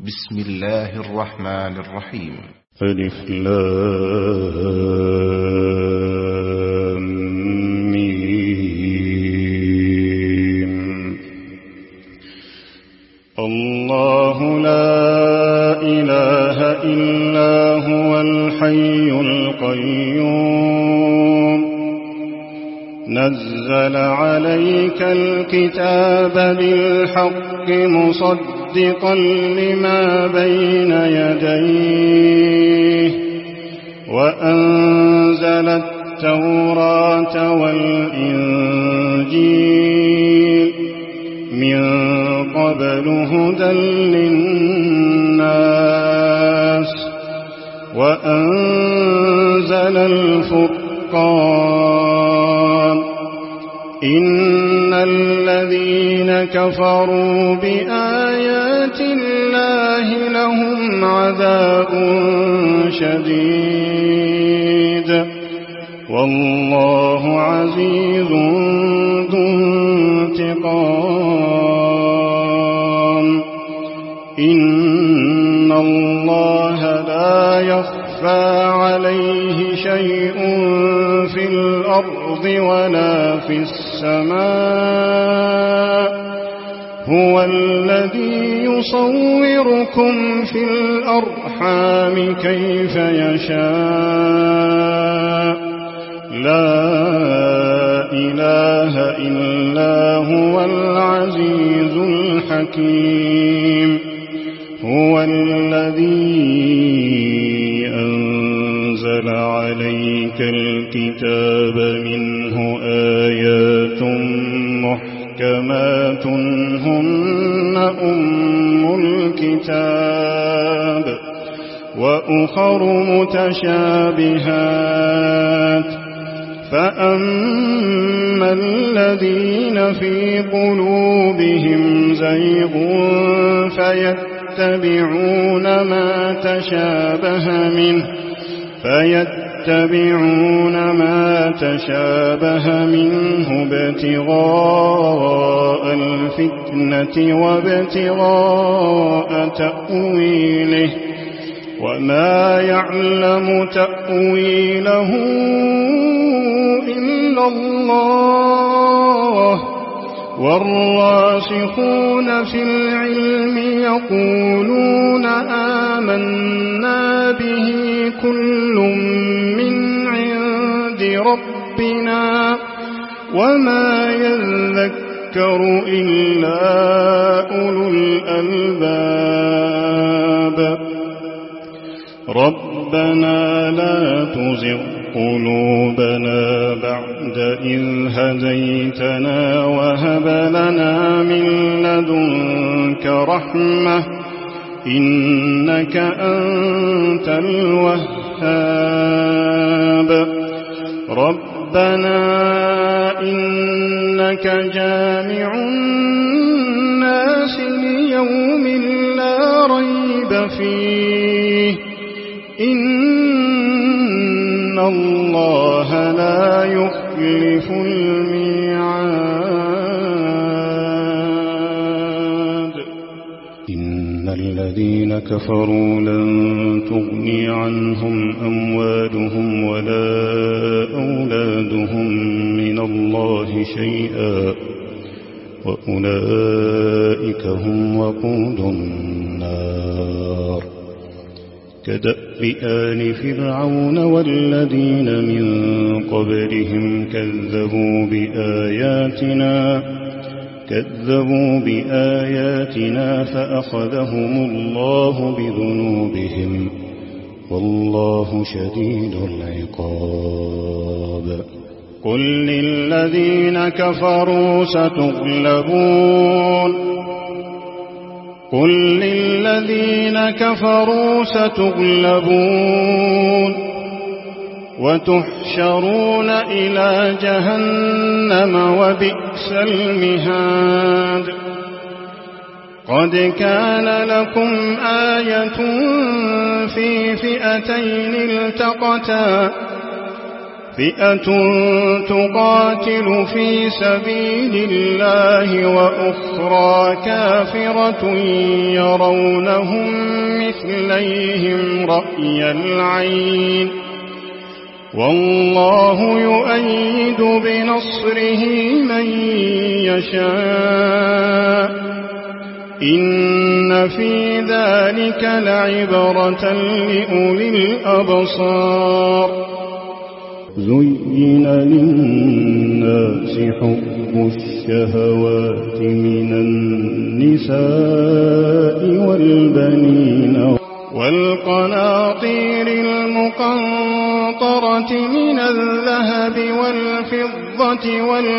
بسم الله الرحمن الرحيم. ألف لام ميم. الله لا إله إلا هو الحي القيوم نزل عليك الكتاب بالحق مصدقا لما بين يديه وأنزل التوراة والإنجيل من قبل هدى للناس وأنزل الفرقان إن الذين كفروا بآيات الله لهم عذاب شديد والله عزيز ذو انتقام إن الله لا يخفى عليه شيء في الأرض ولا في السماء هو الذي يصوركم في الأرحام كيف يشاء لا إله إلا هو العزيز الحكيم هو الذي أنزل عليك الكتاب منه آيات محكمات هن أم الكتاب وأخر متشابهات فأما الذين في قلوبهم زيغ فيتبعون ما تشابه منه ابتغاء الفتنة وابتغاء تأويله وما يعلم تأويله إلا الله والراسخون في العلم يقولون آمنا به كل من عند ربنا وما يذكر إلا أولو الألباب ربنا لا تزغ قلوبنا بعد إذ هديتنا وهب لنا من لدنك رحمة إنك أنت الوهاب ربنا إنك جامع الناس ليوم لا ريب فيه إن الله لا يخلف الميعاد إن الذين كفروا لن تغني عنهم أموالهم ولا أولادهم من الله شيئا وأولئك هم وقود النار كدأب آل فرعون والذين من قبلهم كذبوا بآياتنا فأخذهم الله بذنوبهم والله شديد العقاب قل للذين كفروا ستغلبون وتحشرون إلى جهنم وبئس المهاد قد كان لكم آية في فئتين التقتا فئة تقاتل في سبيل الله وأخرى كافرة يرونهم مثليهم رأي العين والله يؤيد بنصره من يشاء إن في ذلك لعبرة لأولي الأبصار زين للناس حب الشهوات من النساء والبنين والقناطير المقنطرة من الذهب والفضة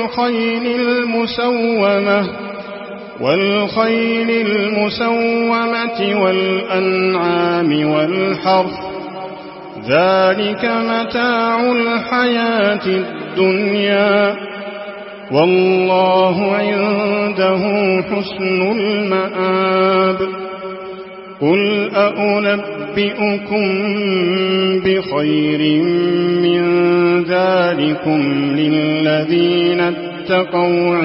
والخيل المسومة والأنعام والحرث ذلك متاع الحياة الدنيا والله عنده حسن المآب قل أنبئكم بخير من ذلكم للذين اتقوا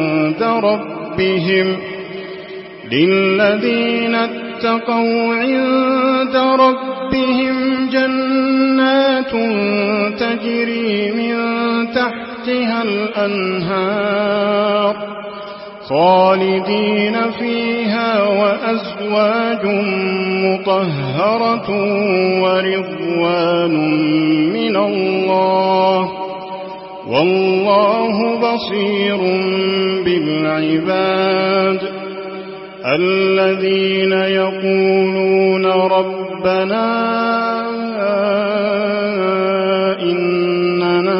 عند ربهم جنات تجري من تحتها الأنهار خالدين فيها وأزواج مطهرة ورضوان من الله والله بصير بالعباد الذين يقولون ربنا إننا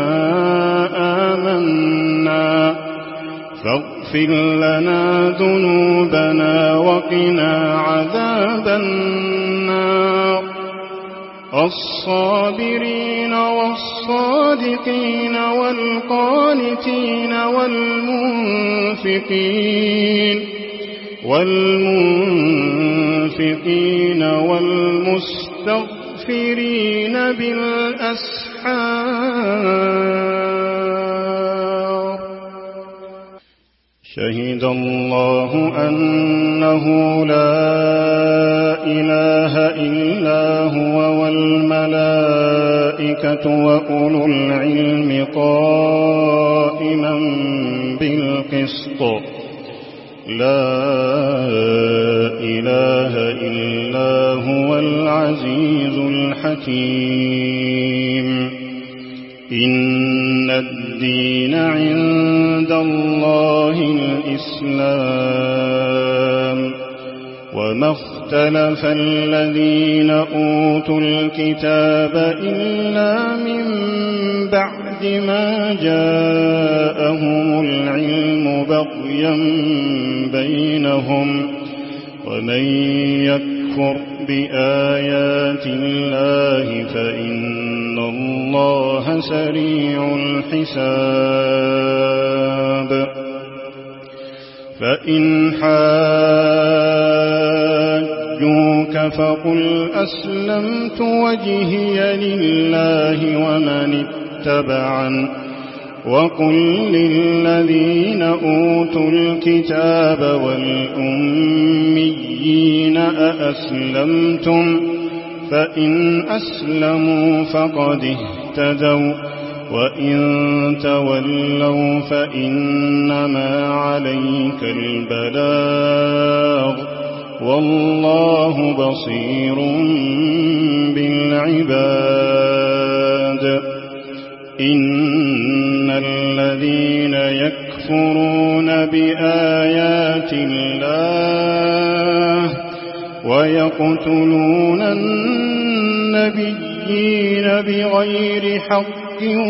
آمنا فاغفر لنا ذنوبنا وقنا عذاب النار الصابرين والصادقين والقانتين والمنفقين والمستغفرين بالأسحار شهد الله أنه لا إله إلا هو والملائكة وأولو العلم قائما بالقسط لا إله إلا هو العزيز الحكيم إن الدين عند الله الإسلام وما اختلف الذين أوتوا الكتاب إلا من بعد ما جاءهم العلم بغيا بينهم ومن يكفر بآيات الله فإن الله سريع الحساب فإن حاجوك فقل أسلمت وجهي لله ومن اتبعن وقل للذين أوتوا الكتاب والأميين أأسلمتم فإن أسلموا فقد اهتدوا وإن تولوا فإنما عليك البلاغ والله بصير بالعباد إن الذين يكفرون بآيات الله ويقتلون النبيين بغير حق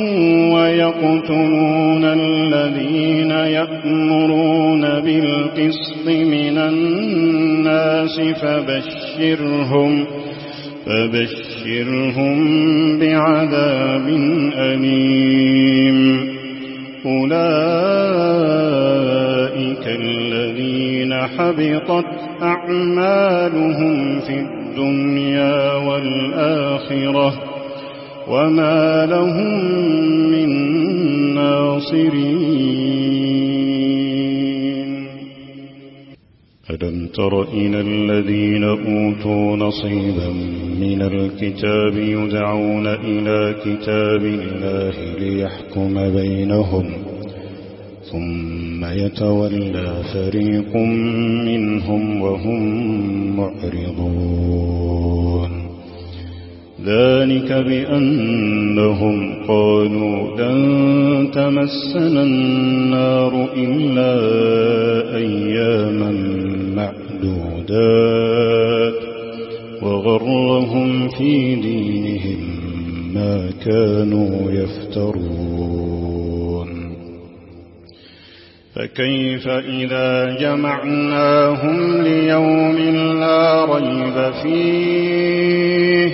ويقتلون الذين يأمرون بالقسط من الناس فبشرهم بعذاب أليم أولئك الذين حبطت أعمالهم في الدنيا والآخرة وما لهم من ناصرين. ألم تر إلى الذين أوتوا نصيبا من الكتاب يدعون إلى كتاب الله ليحكم بينهم ثم يتولى فريق منهم وهم معرضون. ذلك بأنهم قالوا لن تمسنا النار إلا أياما معدودات وغرهم في دينهم ما كانوا يفترون. فكيف إذا جمعناهم ليوم لا ريب فيه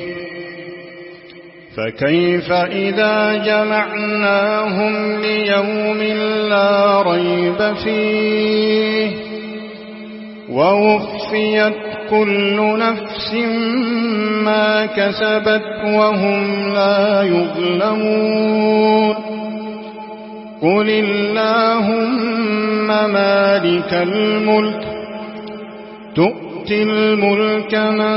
فكيف إذا جمعناهم ليوم لا ريب فيه ووفيت كل نفس ما كسبت وهم لا يظلمون. قل اللهم مالك الملك تؤتي الملك من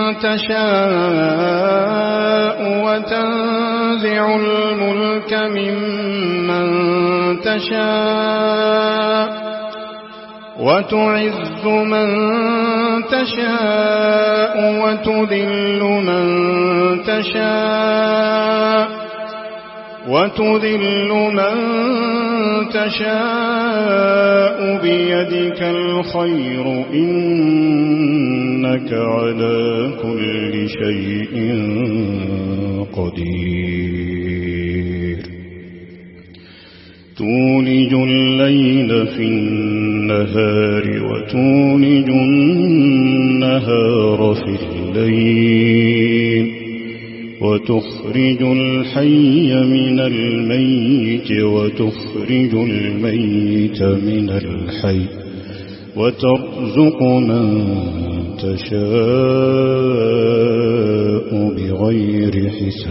تشاء وتنزع الملك ممن تشاء وتعز من تشاء وتذل من تشاء بيدك الخير إنك على كل شيء قدير. تولج الليل في النهار وتولج النهار في الليل وتخرج الحي من الميت وتخرج الميت من الحي وترزق من تشاء بغير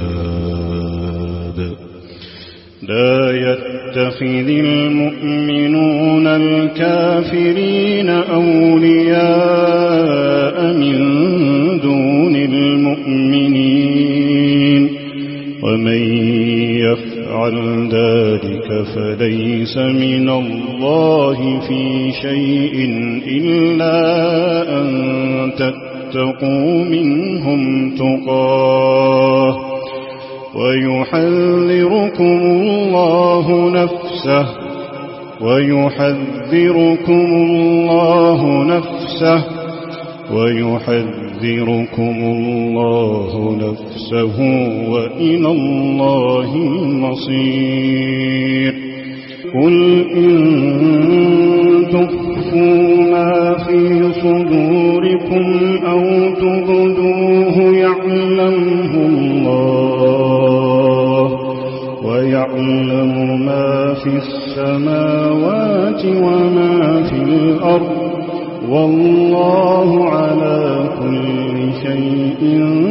حساب. لا يتخذ المؤمنون الكافرين أولياء من دون المؤمنين ومن يفعل ذلك فليس من الله في شيء إلا أن تتقوا منهم تقاه ويحذركم الله نفسه وإلى الله المصير. قل إن تخفوا ما في صدوركم أو تبدوه يعلمه الله ويعلم ما في السماوات وما في الأرض والله على كل شيء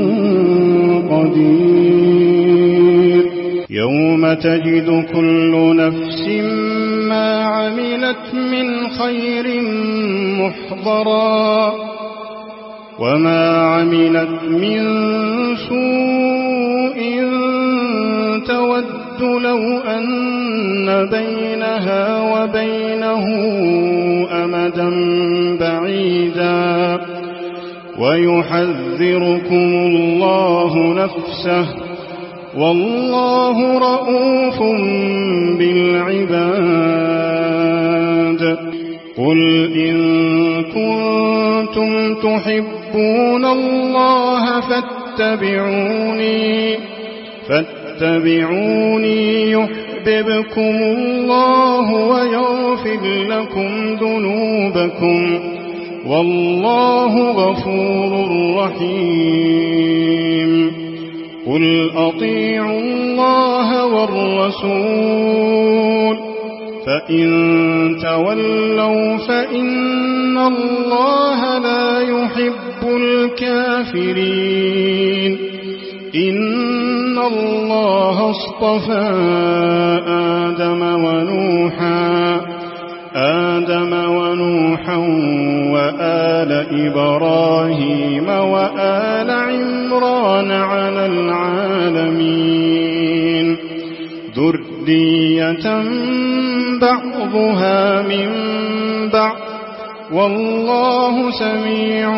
قدير. يوم تجد كل نفس ما عملت من خير محضرا وما عملت من سوء تود لو أن بينها وبينه أمدا بعيدا ويحذركم الله نفسه والله رؤوف بالعباد. قل إن كنتم تحبون الله فاتبعوني يحببكم الله ويغفر لكم ذنوبكم والله غفور رحيم. قل أطيعوا الله والرسول فإن تولوا فإن الله لا يحب الكافرين إن الله اصطفى آدم ونوحا وآل إبراهيم وآل عمران على العالمين ذرية بعضها من بعض والله سميع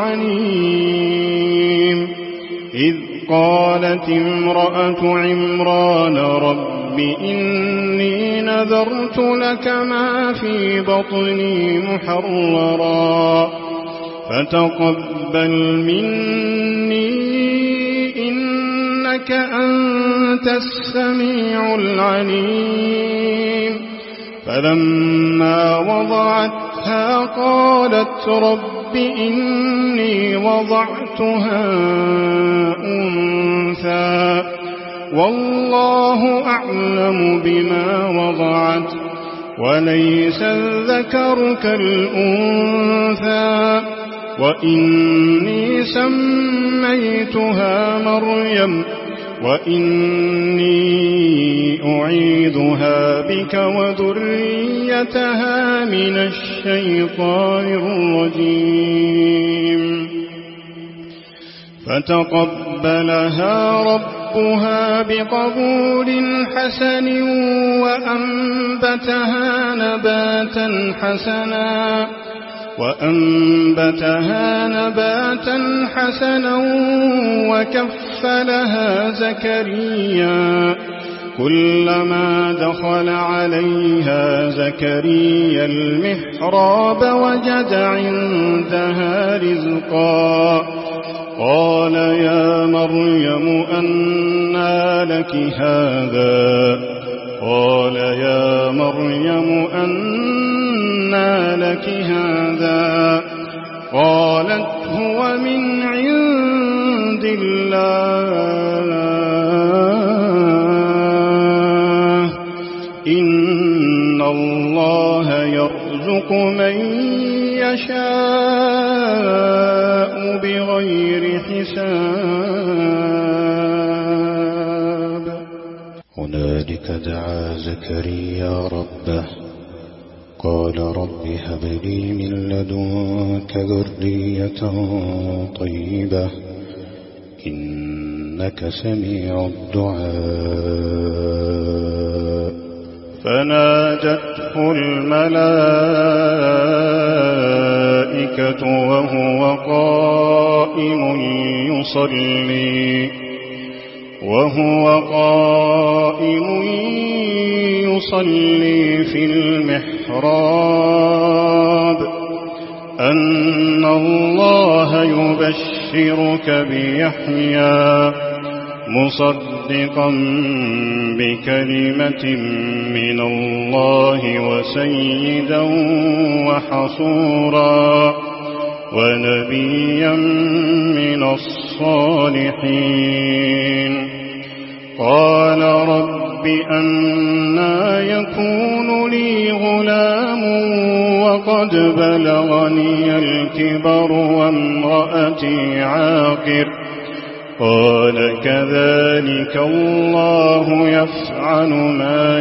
عليم إذ قالت امرأة عمران رب إني نذرت لك ما في بطني محررا فتقبل مني إنك أنت السميع العليم فلما وضعتها قالت رب إني وضعتها أنثى والله أعلم بما وضعت وليس الذكر كالأنثى وإني سميتها مريم وإني أعيذها بك وذريتها من الشيطان الرجيم فتقبلها ربها بقبول حسن وأنبتها نباتا حسنا وكفلها زكريا كلما دخل عليها زكريا المحراب وجد عندها رزقا قال يا مريم أنى لك هذا قالت هو من عند الله إن الله يرزق من يشاء بغير حساب هنالك دعا زكريا ربه قال رب هب لي من لدنك ذرية طيبة إنك سميع الدعاء فنادته الملائكة وهو قائم يصلي في المحراب أن الله يبشرك بيحيى مصدقا بكلمة من الله وسيدا وحصورا ونبيا من الصالحين قال رب أنى يكون لي غلام وقد بلغني الكبر وامرأتي عاقر قال كذلك الله يفعل ما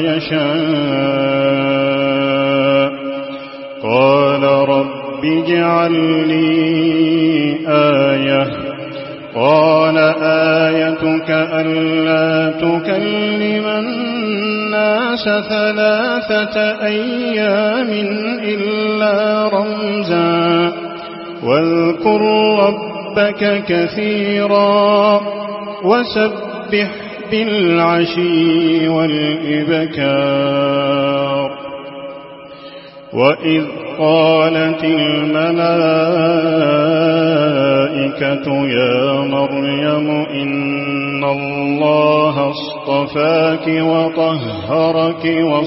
يشاء قال رب اجعل لي آية قال آيتك ألا تكلم الناس 3 أيام إلا رمزا واذكر ربك كثيرا وسبح بالعشي والإبكار وإذ قالت الملائكة يا مريم إن الله اصطفاك وطهرك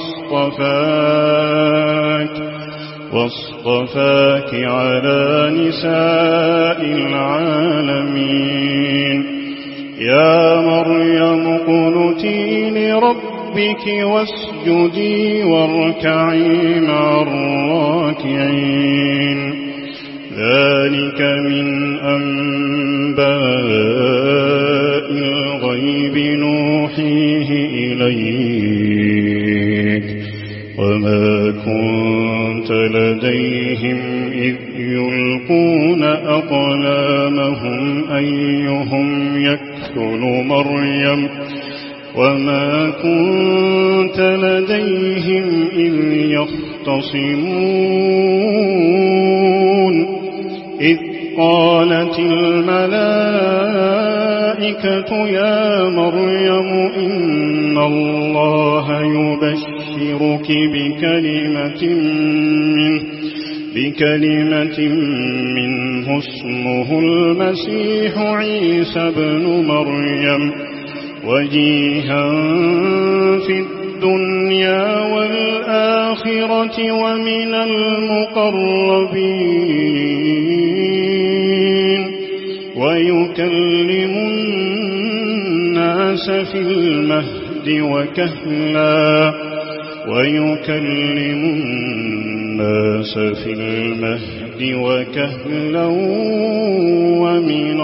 واصطفاك على نساء العالمين يا مريم اقنتي لربك ربك واسجدي واركعي مع الراكعين ذلك من أنباء الغيب نوحيه إليك وما كنت لديهم إذ يلقون أقلامهم أيهم يكفل مريم وما كنت لديهم إذ يختصمون إذ قالت الملائكة يا مريم إن الله يبشرك بكلمة منه اسمه المسيح عيسى ابن مريم وجيها في الدنيا والآخرة ومن المقربين ويكلم الناس في المهد وكهلا ومن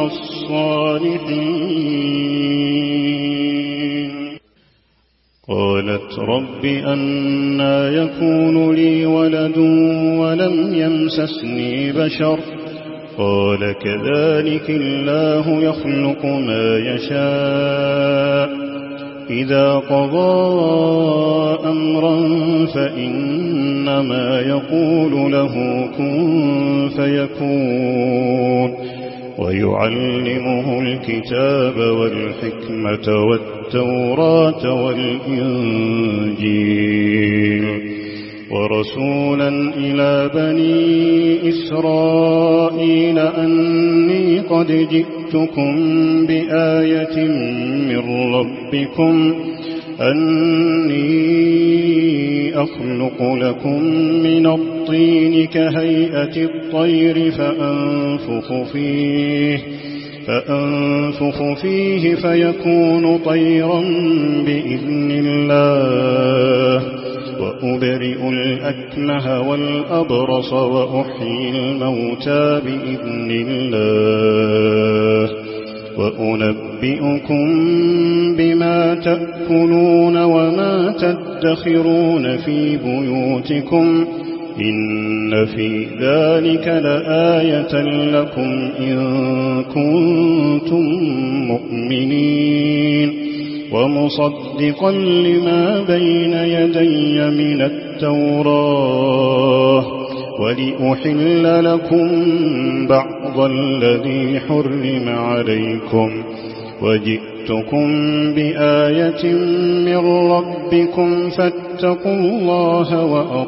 الصالحين قالت رب أنى يكون لي ولد ولم يمسسني بشر قال كذلك الله يخلق ما يشاء إذا قضى أمرا فإنما يقول له كن فيكون ويعلمه الكتاب والحكمة والتوراة والإنجيل ورسولا إلى بني إسرائيل أني قد جئتكم بآية من ربكم أني أخلق لكم من الطين كهيئة الطير فأنفخ فيه فيكون طيرا بإذن الله وأبرئ الأكمه والأبرص وأحيي الموتى بإذن الله وأنبئكم بما تأكلون وما تدخرون في بيوتكم إن في ذلك لآية لكم إن كنتم مؤمنين ومصدقا لما بين يدي من التوراة ولأحل لكم بعض الذي حرم عليكم وجئتكم بآية من ربكم فاتقوا الله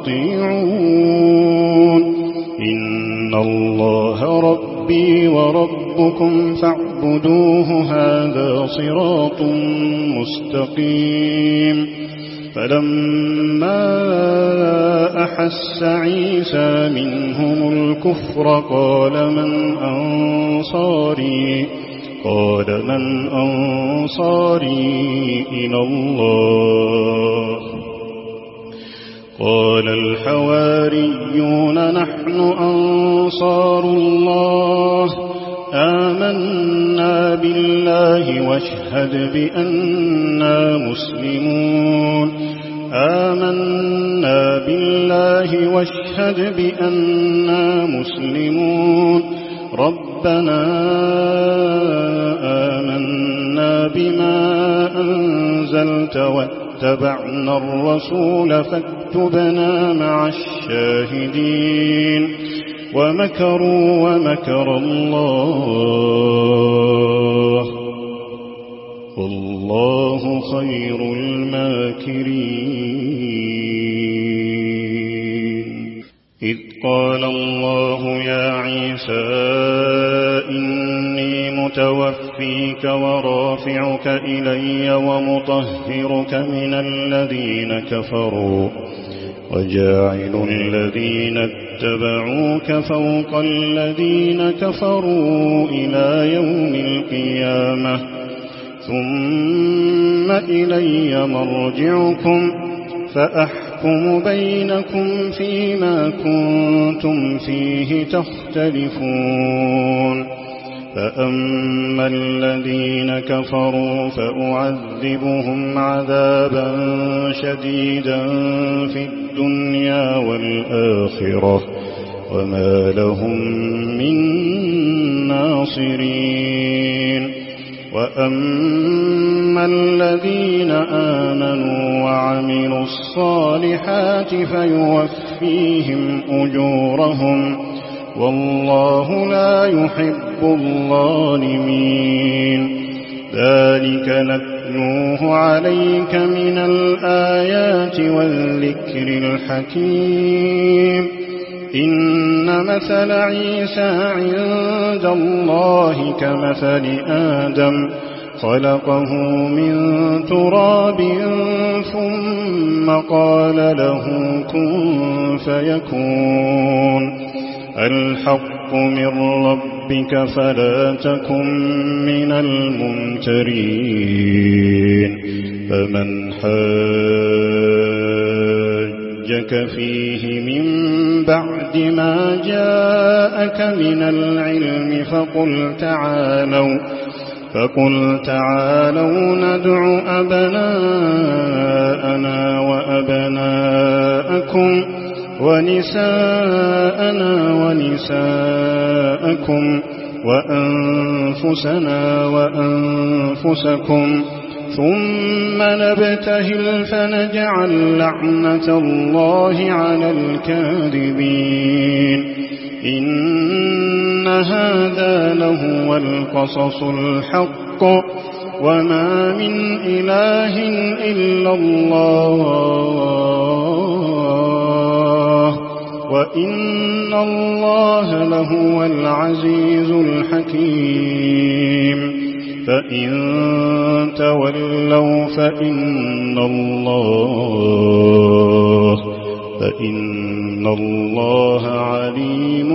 وأطيعون إن الله ربي وربكم فاعبدوه هذا صراط مستقيم فلما أحس عيسى منهم الكفر قال من أنصاري إلى الله قال الحواريون نحن أنصار الله آمنا بالله واشهد بأننا مسلمون ربنا آمنا بما أنزلت واتبعنا الرسول فاكتبنا مع الشاهدين ومكروا ومكر الله والله خير الماكرين إذ قال الله يا عيسى إني متوفيك ورافعك إلي ومطهرك من الذين كفروا وجاعل الذين اتبعوك فوق الذين كفروا إلى يوم القيامة ثم إلي مرجعكم فأحكم بينكم فيما كنتم فيه تختلفون فأما الذين كفروا فأعذبهم عذابا شديدا في الدنيا والآخرة وما لهم من ناصرين وأما الذين آمنوا وعملوا الصالحات فيوفيهم أجورهم والله لا يحب الظالمين ذلك نتلوه عليك من الآيات والذكر الحكيم إن مثل عيسى عند الله كمثل آدم خلقه من تراب ثم قال له كن فيكون الحق من ربك فلا تكن من الممترين فمن حاجك فيه من بعد ما جاءك من العلم فقل تعالوا ندع أبناءنا وأبناءكم ونساءنا ونساءكم وأنفسنا وأنفسكم ثم نبتهل فنجعل لعنة الله على الكاذبين إن هذا لهو القصص الحق وما من إله إلا الله وإن الله لهو العزيز الحكيم فإن تولوا فإن الله عليم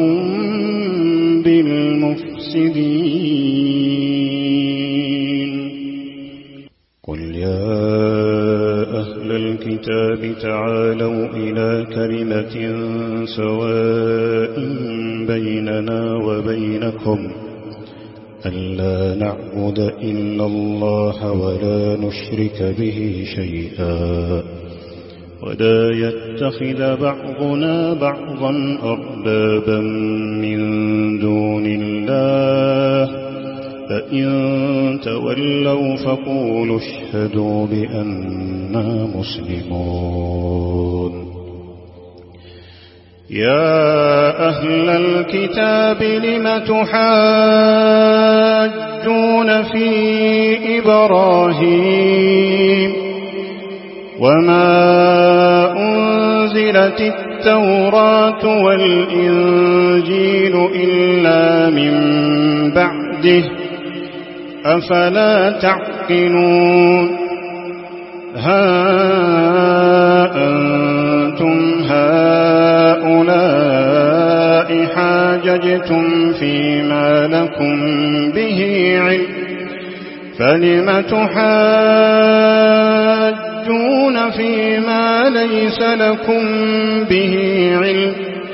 بالمفسدين قل يا أهل الكتاب تعالوا إلى كلمة سواء بيننا وبينكم ألا نعبد إلا الله ولا نشرك به شيئا ولا يتخذ بعضنا بعضا أربابا من دون الله فإن تولوا فقولوا اشهدوا بأننا مسلمون يا أهل الكتاب لم تحاجون في إبراهيم وما أنزلت التوراة والإنجيل إلا من بعده أفلا تعقلون ها أنتم هؤلاء حاججتم فيما لكم به علم فلم تحاجون فيما ليس لكم به علم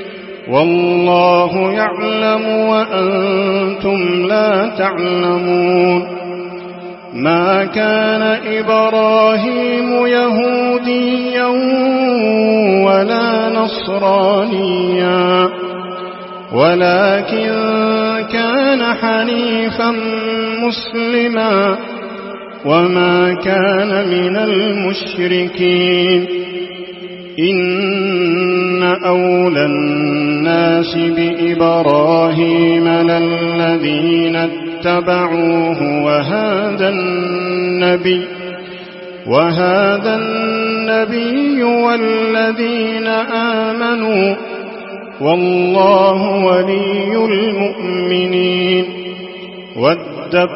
والله يعلم وأنتم لا تعلمون ما كان إبراهيم يهوديا ولا نصرانيا ولكن كان حنيفا مسلما وما كان من المشركين إن أولى الناس بإبراهيم للذين اتبعوه وهذا النبي والذين آمنوا والله ولي المؤمنين ودت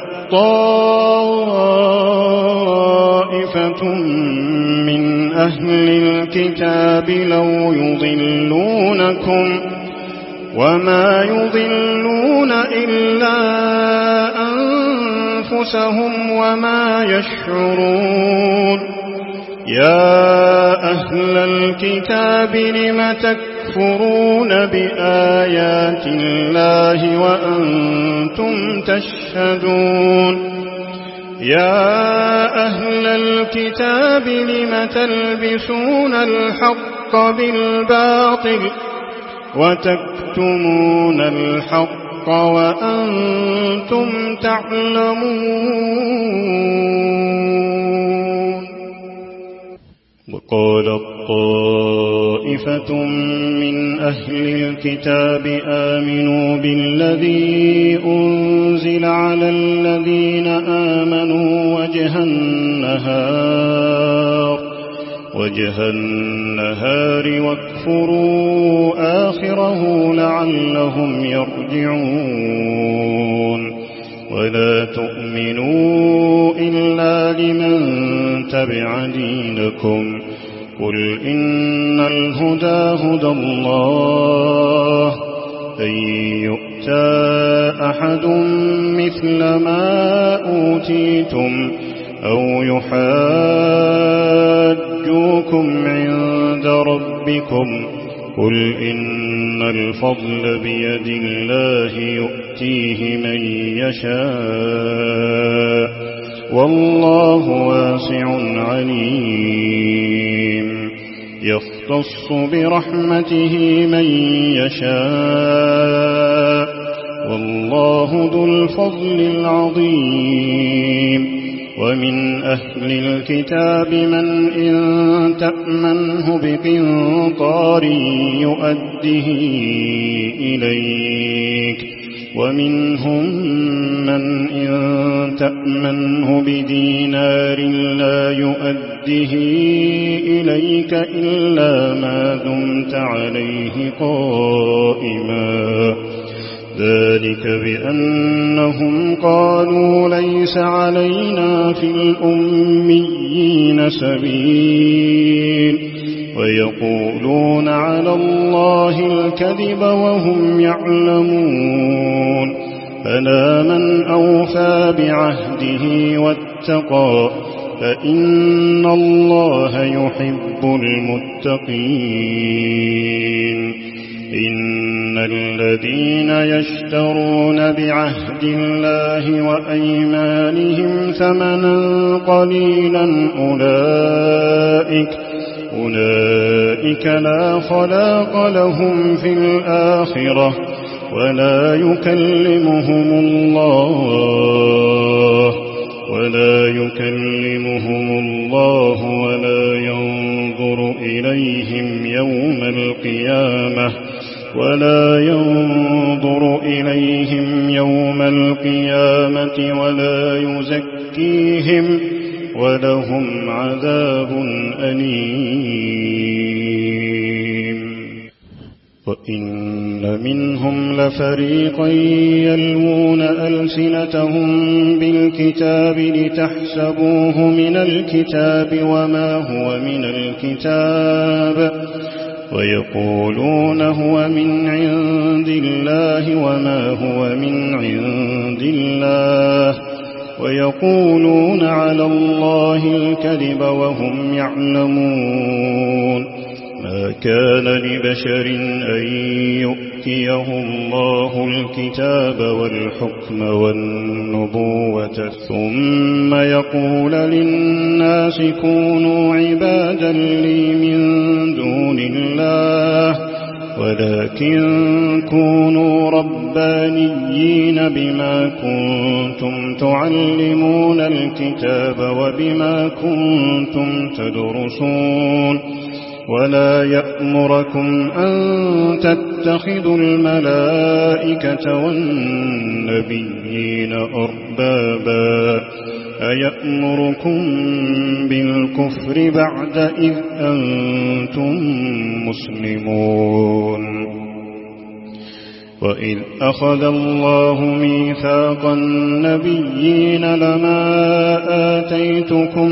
طائفة من أهل الكتاب لو يضلونكم وما يضلون إلا أنفسهم وما يشعرون يا أهل الكتاب لم تكفرون بآيات الله وأنتم تشهدون يا أهل الكتاب لم تلبسون الحق بالباطل وتكتمون الحق وأنتم تعلمون وقالت طائفة من أهل الكتاب آمنوا بالذي أنزل على الذين آمنوا وجه النهار واكفروا آخره لعلهم يرجعون ولا تؤمنوا إلا لمن تبع دينكم قل إن الهدى هدى الله أن يؤتى أحد مثل ما أوتيتم أو يحاجوكم عند ربكم قل إن الفضل بيد الله يؤتيه من يشاء والله واسع عليم يختص برحمته من يشاء والله ذو الفضل العظيم ومن أهل الكتاب من إن تأمنه بقنطار يؤده إليك ومنهم من إن تأمنه بدينار لا يؤده إليك إلا ما دمت عليه قائما ذلك بأنهم قالوا ليس علينا في الأميين سبيل ويقولون على الله الكذب وهم يعلمون ألا من أوفى بعهده واتقى فإن الله يحب المتقين إن الذين يشترون بعهد الله وأيمانهم ثمنا قليلا أولئك لا خلاق لهم في الآخرة ولا يكلمهم الله ولا ينظر إليهم يوم القيامة ولا يزكيهم ولهم عذاب أليم وإن منهم لفريقا يلوون ألسنتهم بالكتاب لتحسبوه من الكتاب وما هو من الكتاب ويقولون هو من عند الله وما هو من عند الله ويقولون على الله الكذب وهم يعلمون ما كان لبشر أن يؤتيه الله الكتاب والحكم والنبوة ثم يقول للناس كونوا عبادا لي من دون الله ولكن كونوا ربانيين بما كنتم تعلمون الكتاب وبما كنتم تدرسون ولا يأمركم أن تتخذوا الملائكة والنبيين أربابا أيأمركم بالكفر بعد إذ أنتم مسلمون وإذ أخذ الله ميثاق النبيين لما آتيتكم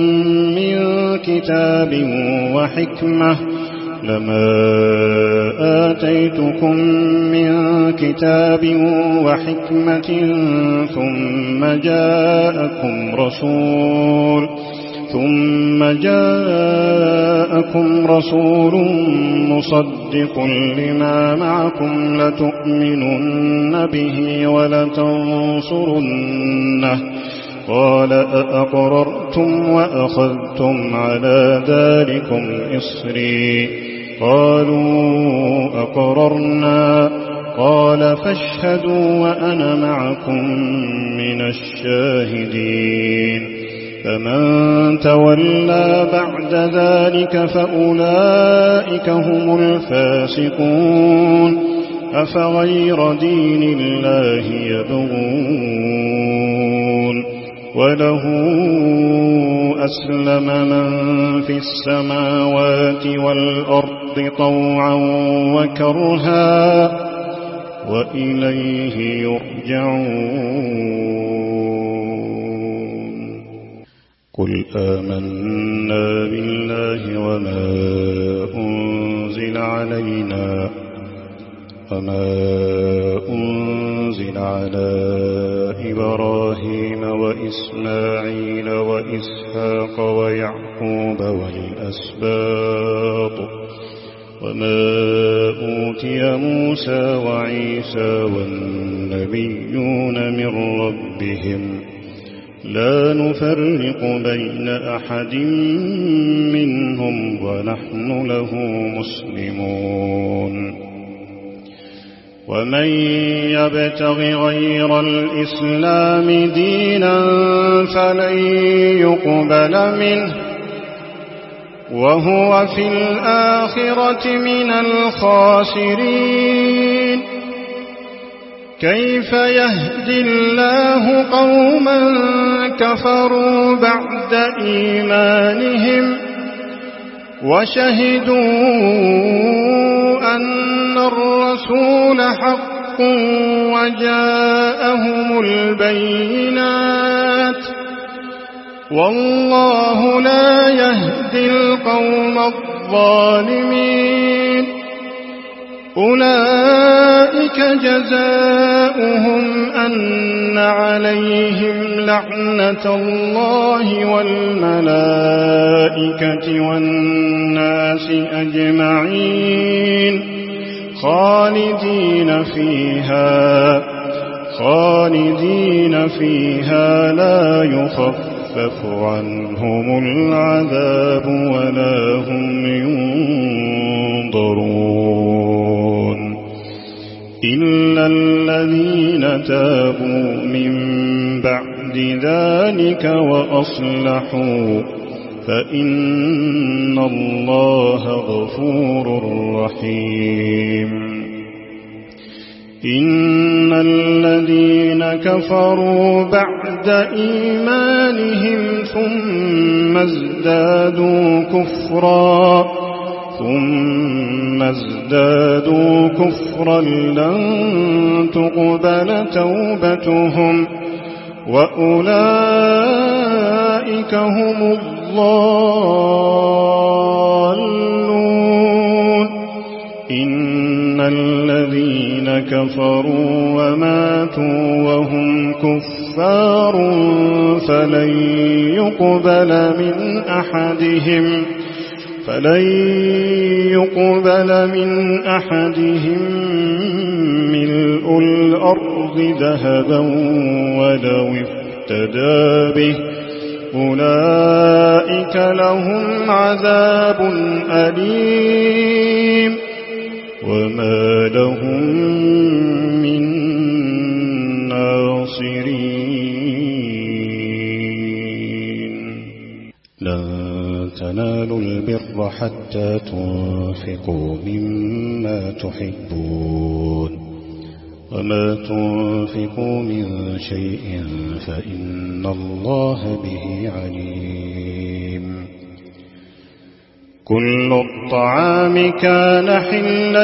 من كتاب وحكمة ثم ثم جاءكم رسول مصدق لما معكم لتؤمنن به ولتنصرنه قال أأقررتم وأخذتم على ذلكم إصري قالوا أقررنا قال فاشهدوا وأنا معكم من الشاهدين فمن تولى بعد ذلك فأولئك هم الفاسقون أفغير دين الله يبغون وله أسلم من في السماوات والأرض طوعا وكرها وإليه يرجعون قل آمنا بالله وما أنزل على إبراهيم وإسماعيل وإسحاق ويعقوب والأسباط وما أوتي موسى وعيسى والنبيون من ربهم لا نفرق بين أحد منهم ونحن له مسلمون ومن يبتغ غير الإسلام دينا فلن يقبل منه وهو في الآخرة من الخاسرين كيف يهدي الله قوما كفروا بعد إيمانهم وشهدوا أن الرسول حق وجاءهم البينات والله لا يهدي القوم الظالمين أولئك جزاؤهم أن عليهم لعنة الله والملائكة والناس أجمعين خالدين فيها لا يخفف عنهم العذاب ولا هم ينظرون إلا الذين تابوا من بعد ذلك وأصلحوا فإن الله غفور رحيم إن الذين كفروا بعد إيمانهم ثم ازدادوا كفرا لن تقبل توبتهم وأولئك هم الضالون إن الذين كفروا وماتوا وهم كفار فلن يقبل من أحدهم ملء الأرض ذهبا ولو افتدى به أولئك لهم عذاب أليم وما لهم من ناصرين لن تنالوا البر حتى تنفقوا مما تحبون وما تنفقوا من شيء فإن الله به عليم كل الطعام كان حلا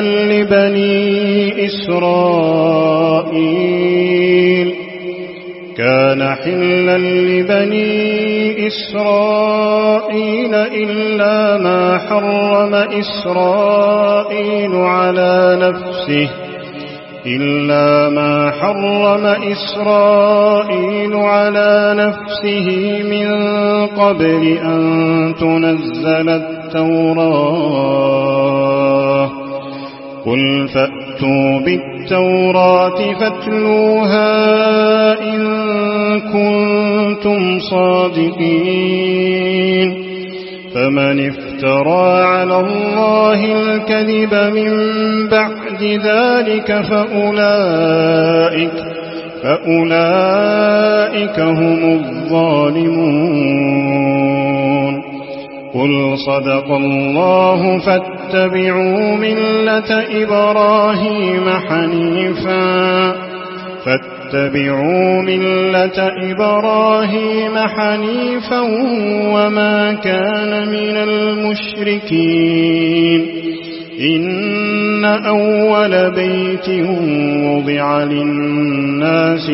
لبني إسرائيل إلا ما حرم إسرائيل على نفسه إلا ما حرم إسرائيل على نفسه من قبل أن تنزل التوراة قل فأتوا بالتوراة فاتلوها إن كنتم صادقين فمن افترى على الله الكذب من بعد ذلك فأولئك هم الظالمون قل صدق الله فاتبعوا ملة إبراهيم حنيفا وما كان من المشركين إن أول بيت وضع للناس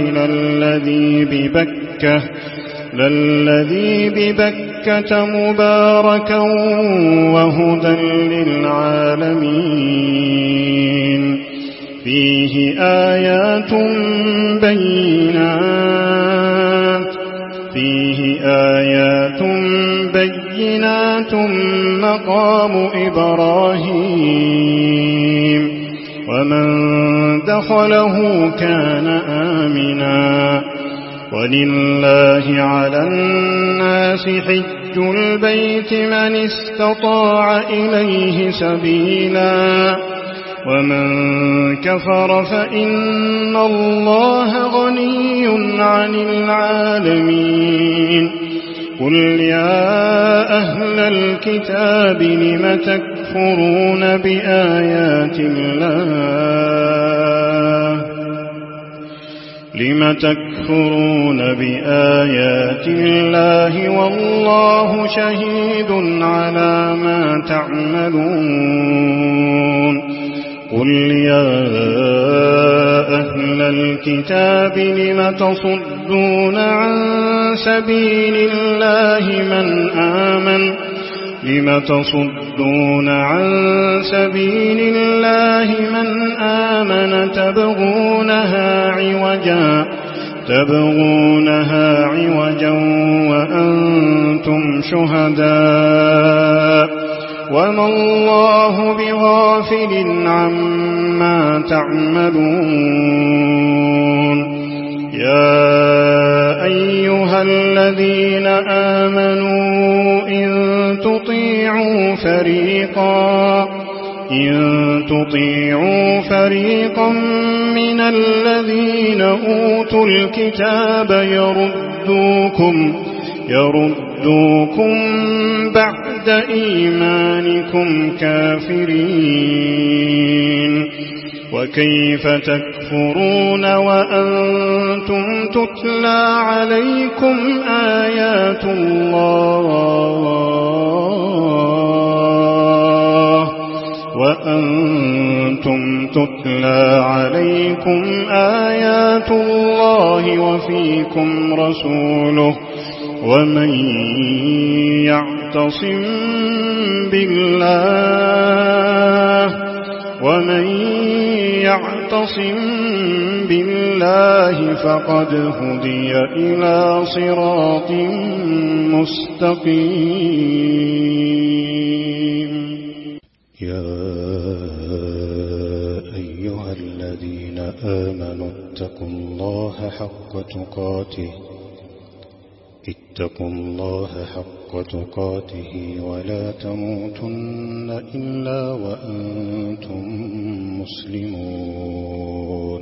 للذي ببكة مباركا وهدى للعالمين فيه آيات بينات مقام إبراهيم ومن دخله كان آمنا ولله على الناس حج البيت من استطاع إليه سبيلا ومن كفر فإن الله غني عن العالمين قل يا أهل الكتاب لم تكفرون بآيات الله والله شهيد على ما تعملون قل يا أهل الكتاب لم تصدون عن سبيل الله من آمن تبغونها عوجا وأنتم شهداء وما الله بغافل عما تعملون يا أيها الذين آمنوا إن تطيعوا فريقا من الذين أوتوا الكتاب يردوكم بعد إيمانكم كافرين وكيف تكفرون وأنتم تتلى عليكم آيات الله وفيكم رسوله ومن يعتصم بالله فقد هدي إلى صراط مستقيم يا أيها الذين آمنوا اتقوا الله حق تقاته ولا تموتن إلا وأنتم مسلمون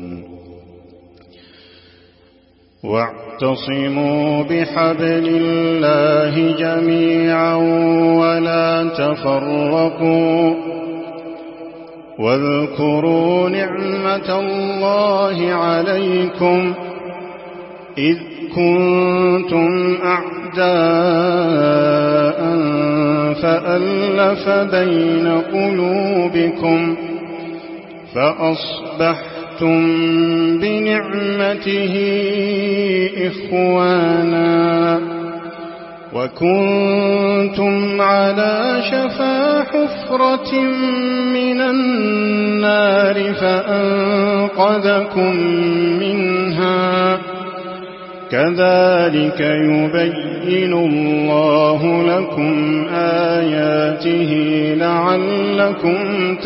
واعتصموا بحبل الله جميعا ولا تفرقوا واذكروا نعمة الله عليكم إذ كنتم أعداء فألف بين قلوبكم فأصبحتم بنعمته إخوانا وكنتم على شفا حفرة من النار فأنقذكم أنقذكم منها كذلك يبين الله لكم آياته لعلكم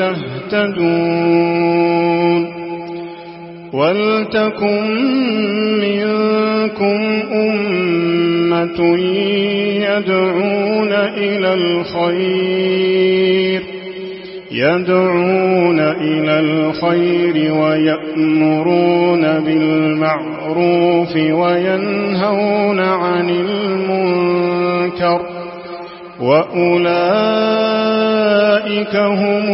تهتدون ولتكن منكم أمة يدعون إلى الخير ويأمرون بالمعروف وينهون عن المنكر وأولئك هم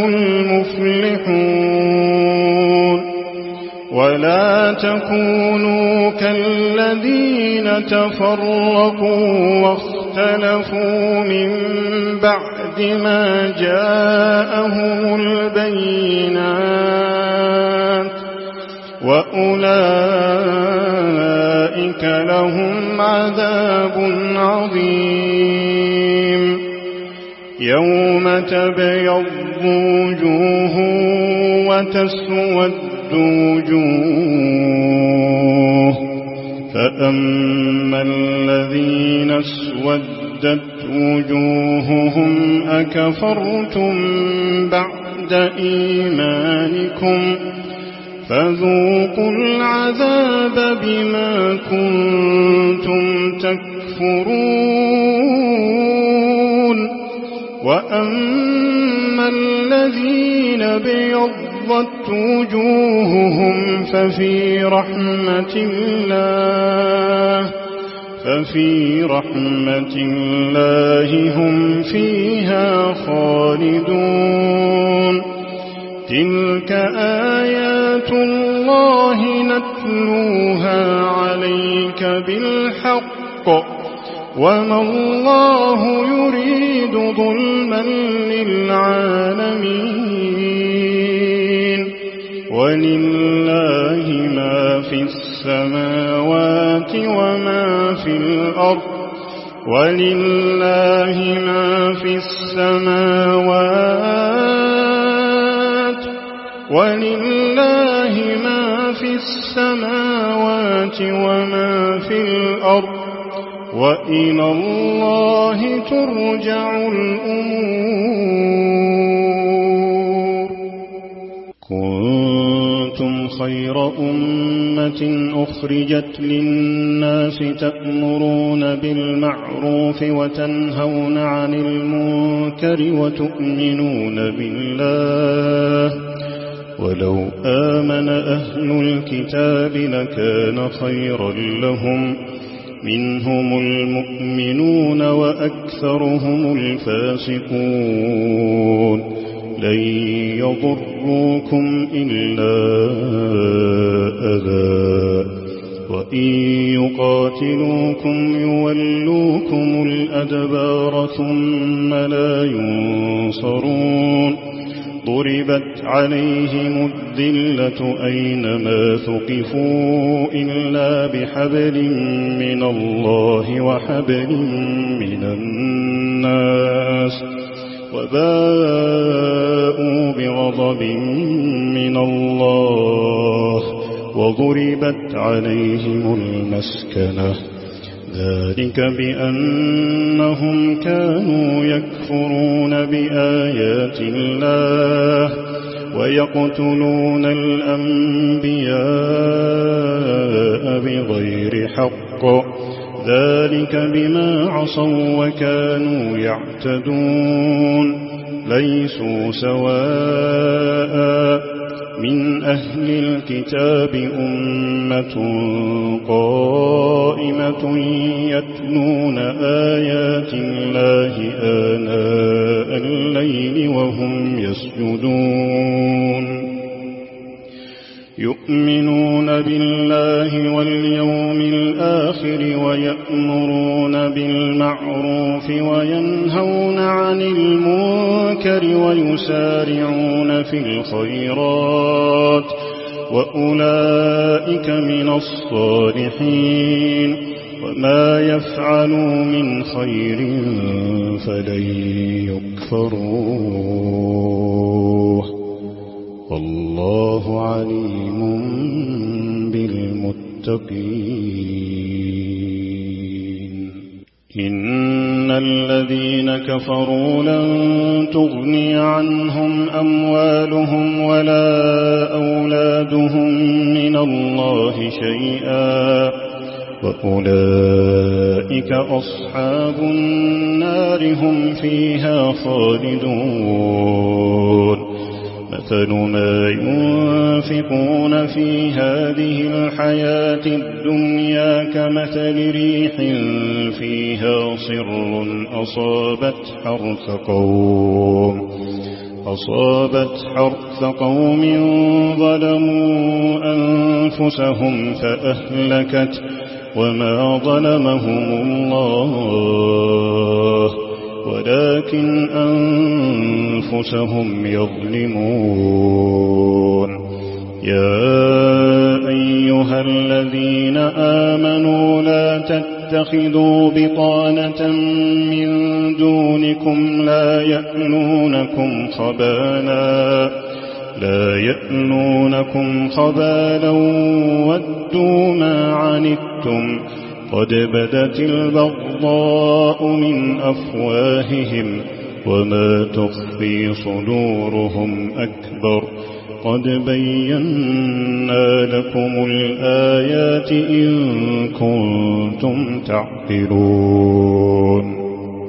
المفلحون ولا تكونوا كالذين تفرقوا واختلفوا من بعد ما جاءهم البينات وأولئك لهم عذاب عظيم يوم تبيض وجوه وتسود وجوه فأما الذين اسودت وجوههم أكفرتم بعد إيمانكم فذوقوا العذاب بما كنتم تكفرون وأما الذين ابيضت وجوههم ففي رحمة الله هم فيها خالدون تلك آيات الله نتلوها عليك بالحق وما الله يريد ظلما للعالمين ولله ما في السماوات وما في الأرض ولله ما في السماوات وما في الأرض وإلى الله ترجع الأمور كنتم خير أمة أخرجت للناس تأمرون بالمعروف وتنهون عن المنكر وتؤمنون بالله ولو آمن أهل الكتاب لكان خيرا لهم منهم المؤمنون وأكثرهم الفاسقون لن يضروكم إلا أذى وإن يقاتلوكم يولوكم الأدبار ثم لا ينصرون ضربت عليهم الذلة أينما ثقفوا إلا بحبل من الله وحبل من الناس وباءوا بغضب من الله وضربت عليهم المسكنة ذلك بأنهم كانوا يكفرون بآيات الله ويقتلون الأنبياء بغير حق ذلك بما عصوا وكانوا يعتدون ليسوا سواء من أهل الكتاب أمة قائمة يتلون آيات الله آناء الليل وهم يسجدون يؤمنون بالله واليوم الآخر ويأمرون بالمعروف وينهون عن المنكر ويسارعون في الخيرات وأولئك من الصالحين وما يفعلوا من خير فلن يكفروه والله عليم بالمتقين. إن الذين كفروا لن تغني عنهم أموالهم ولا أولادهم من الله شيئا وأولئك أصحاب النار هم فيها خالدون. مثل ما ينفقون في هذه الحياة الدنيا كمثل ريح فيها صر أصابت حرث قوم ظلموا أنفسهم فأهلكت وما ظلمهم الله ولكن أنفسهم يظلمون. يا أيها الذين آمنوا لا تتخذوا بطانة من دونكم لا يألونكم خبالا ودوا ما عنتم قد بدت البغضاء من أفواههم وما تخفي صدورهم أكبر قد بينا لكم الآيات إن كنتم تعقلون.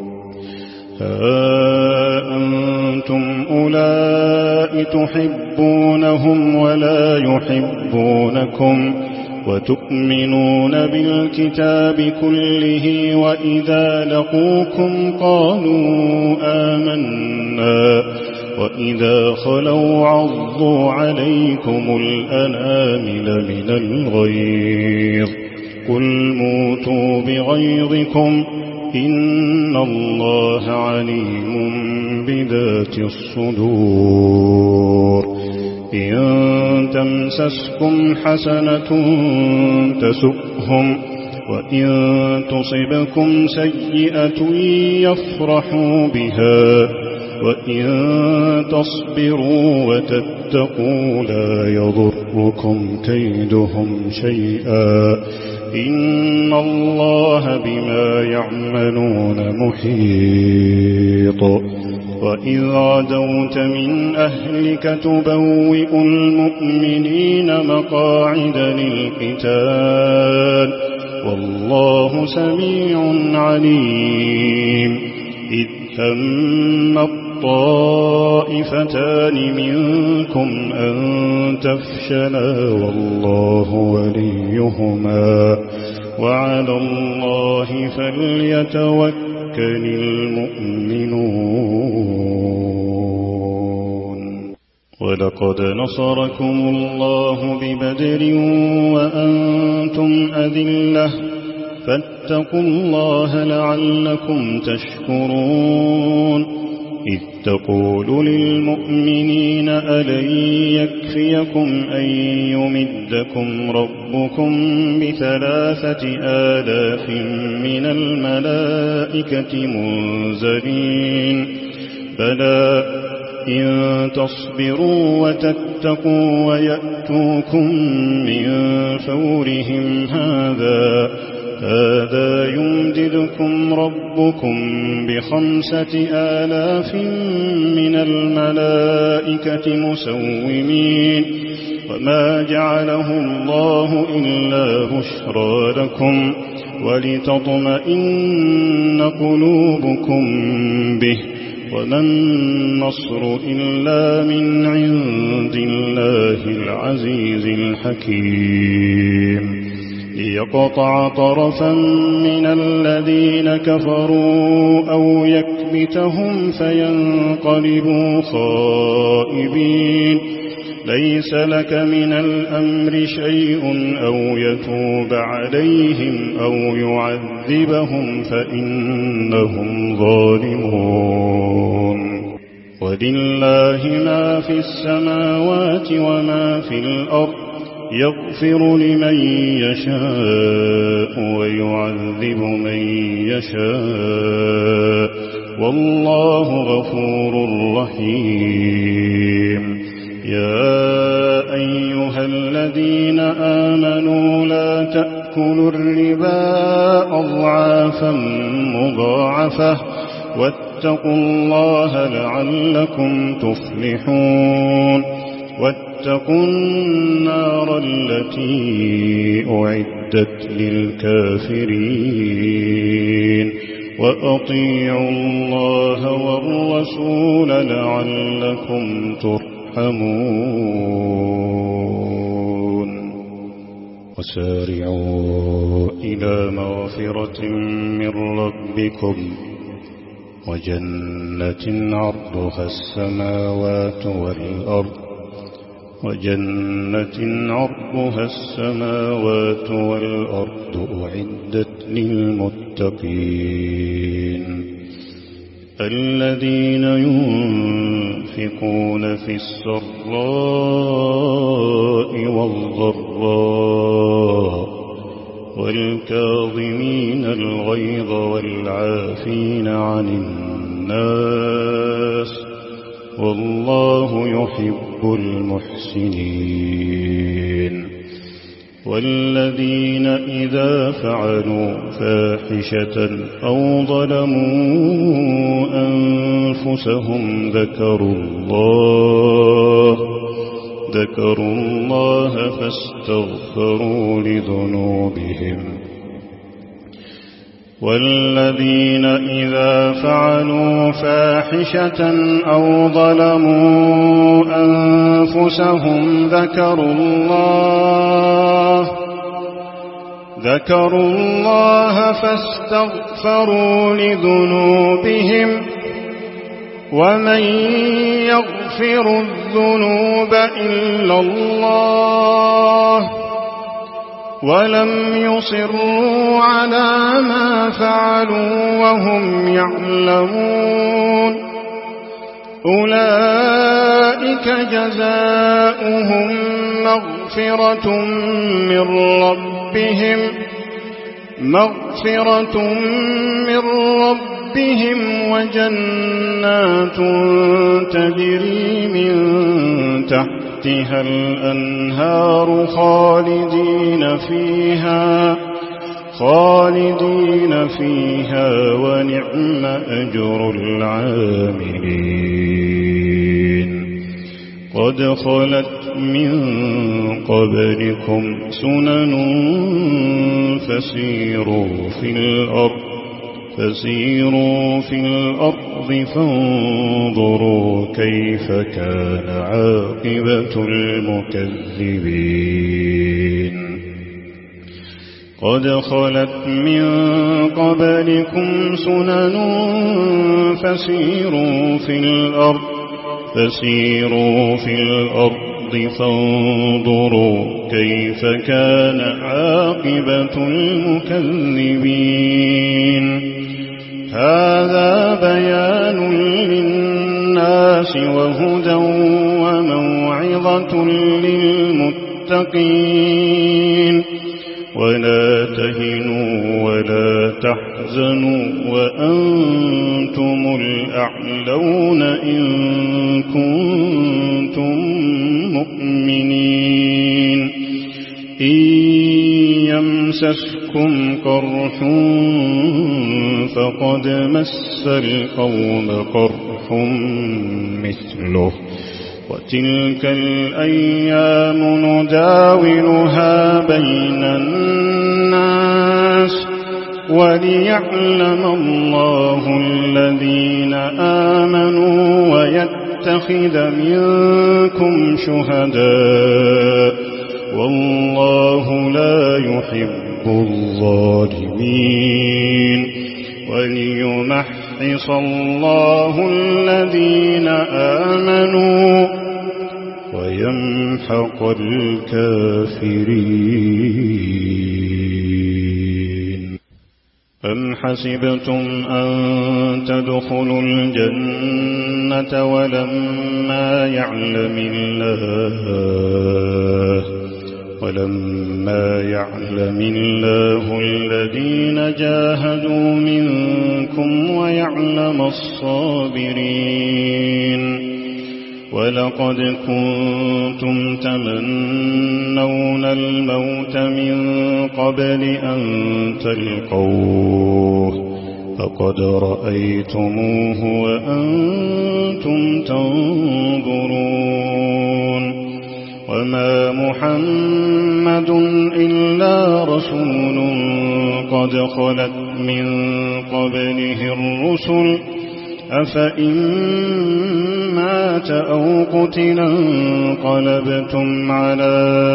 ها أنتم أولئك تحبونهم ولا يحبونكم وتؤمنون بالكتاب كله وإذا لقوكم قالوا آمنا وإذا خلوا عضوا عليكم الأنامل من الغيظ قل موتوا بغيظكم إن الله عليم بذات الصدور. إن تمسسكم حسنة تسؤهم وإن تصبكم سيئة يفرحوا بها وإن تصبروا وتتقوا لا يضركم كيدهم شيئا إن الله بما يعملون محيط. وإذ غدوت من أهلك تبوئ المؤمنين مقاعد للقتال والله سميع عليم. إذ هم الطائفتان منكم أن تفشلا والله وليهما وعلى الله فليتوكل المؤمنون. ولقد نصركم الله ببدر وأنتم أذلة فاتقوا الله لعلكم تشكرون. إذ تقول للمؤمنين ألن يكفيكم أن يمدكم ربكم ب3,000 من الملائكة منزلين بلى إن تصبروا وتتقوا ويأتوكم من فورهم هذا يمددكم ربكم ب5,000 من الملائكة مسومين وما جعله الله إلا بشرى لكم ولتطمئن قلوبكم به وما النصر إلا من عند الله العزيز الحكيم. ليقطع طرفا من الذين كفروا أو يكبتهم فينقلبوا خائبين. ليس لك من الأمر شيء أو يتوب عليهم أو يعذبهم فإنهم ظالمون. ولله ما في السماوات وما في الأرض يغفر لمن يشاء ويعذب من يشاء والله غفور رحيم. يا أيها الذين آمنوا لا تأكلوا الربا أضعافا مضاعفة واتقوا الله لعلكم تفلحون واتقوا النار التي أعدت للكافرين وأطيعوا الله والرسول لعلكم ترحمون وسارعوا إلى مغفرة من ربكم وجنة عرضها السماوات والأرض أعدت للمتقين الذين ينفقون في السراء والضراء والكاظمين الغيظ والعافين عن الناس والله يحب المحسنين والذين إذا فعلوا فاحشة أو ظلموا أنفسهم ذكروا الله فاستغفروا لذنوبهم والذين إذا فعلوا فاحشة أو ظلموا أنفسهم ذكروا الله فاستغفروا لذنوبهم ومن يغفر الذنوب إلا الله ولم يصروا على ما فعلوا وهم يعلمون أولئك جزاؤهم مغفرة من ربهم وجنات تجري من تحتها الأنهار خالدين فيها ونعم أجر العاملين قد خلت من قبلكم سنن فسيروا في الأرض فانظروا كيف كان عاقبة المكذبين قد خلت من قبلكم سنن فسيروا في الأرض فانظروا كيف كان عاقبة المكذبين هذا بيان للناس وهدى وموعظة للمتقين ولا تهنوا ولا تحزنوا وأنتم الأعلون إن كنتم مؤمنين إن يمسسكم قرح فقد مس القوم قرح مثله وتلك الأيام نداولها بين الناس وليعلم الله الذين آمنوا ويتخذ منكم شهداء والله لا يحب الظالمين وليمحص الله الذين آمنوا ويمحق الكافرين أم حسبتم أن تدخلوا الجنة ولما يعلم الله الذين جاهدوا منكم ويعلم الصابرين ولقد كنتم تمنون الموت من قبل أن تلقوه فقد رأيتموه وأنتم تنظرون وما محمد إلا رسول قد خلت من قبله الرسل أفإن مات أو قتل انقلبتم على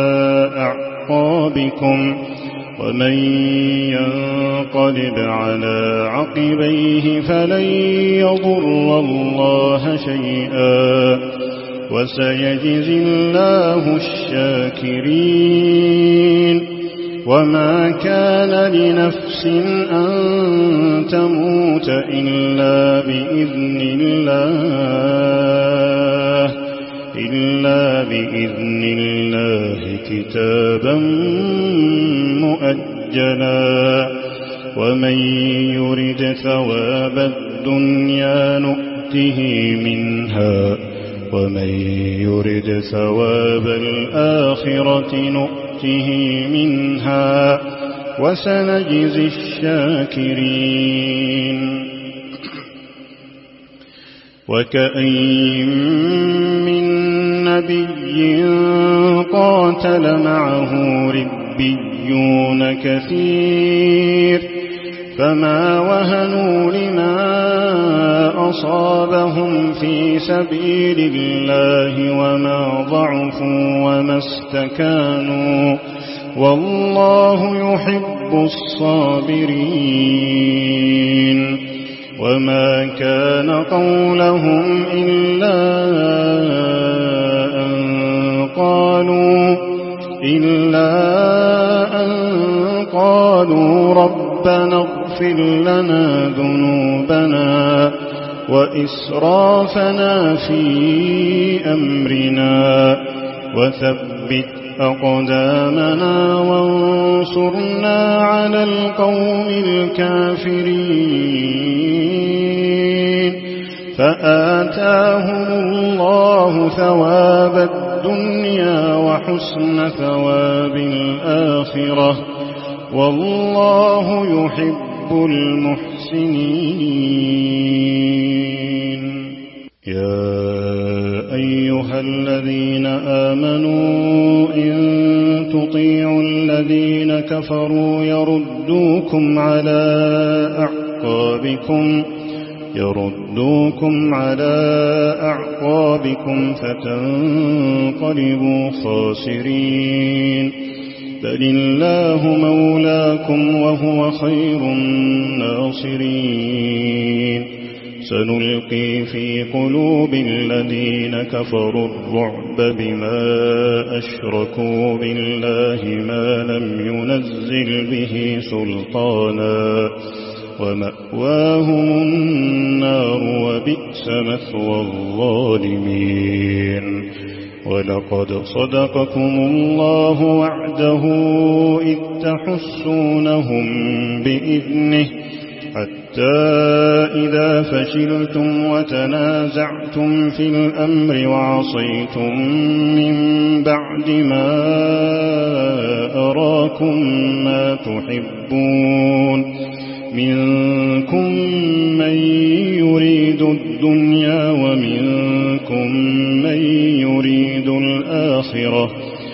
أعقابكم ومن ينقلب على عقبيه فلن يضر الله شيئا وسيجزي الله الشاكرين وما كان لنفس أن تموت إلا بإذن الله كتابا مؤجلا ومن يرد ثواب الدنيا نؤته منها ومن يرد ثواب الآخرة نؤته منها وسنجزي الشاكرين وكأين من نبي قاتل معه ربيون كثير فما وهنوا لما أصابهم في سبيل الله وما ضعفوا وما استكانوا والله يحب الصابرين وما كان قولهم إلا أن قالوا ربنا اغفر لنا ذنوبنا وإسرافنا في أمرنا وثبت أقدامنا وانصرنا على القوم الكافرين فآتاهم الله ثواب الدنيا وحسن ثواب الآخرة والله يحب المحسنين يا أيها الذين آمنوا إن تطيعوا الذين كفروا يردوكم على أعقابكم فتنقلبوا خاسرين بل الله مولاكم وهو خير الناصرين سنلقي في قلوب الذين كفروا الرعب بما أشركوا بالله ما لم ينزل به سلطانا ومأواهم النار وبئس مثوى الظالمين ولقد صدقكم الله وعده إذ تحسونهم بإذنه حتى إذا فشلتم وتنازعتم في الأمر وعصيتم من بعد ما أراكم ما تحبون منكم من يريد الدنيا ومنكم من يريد الآخرة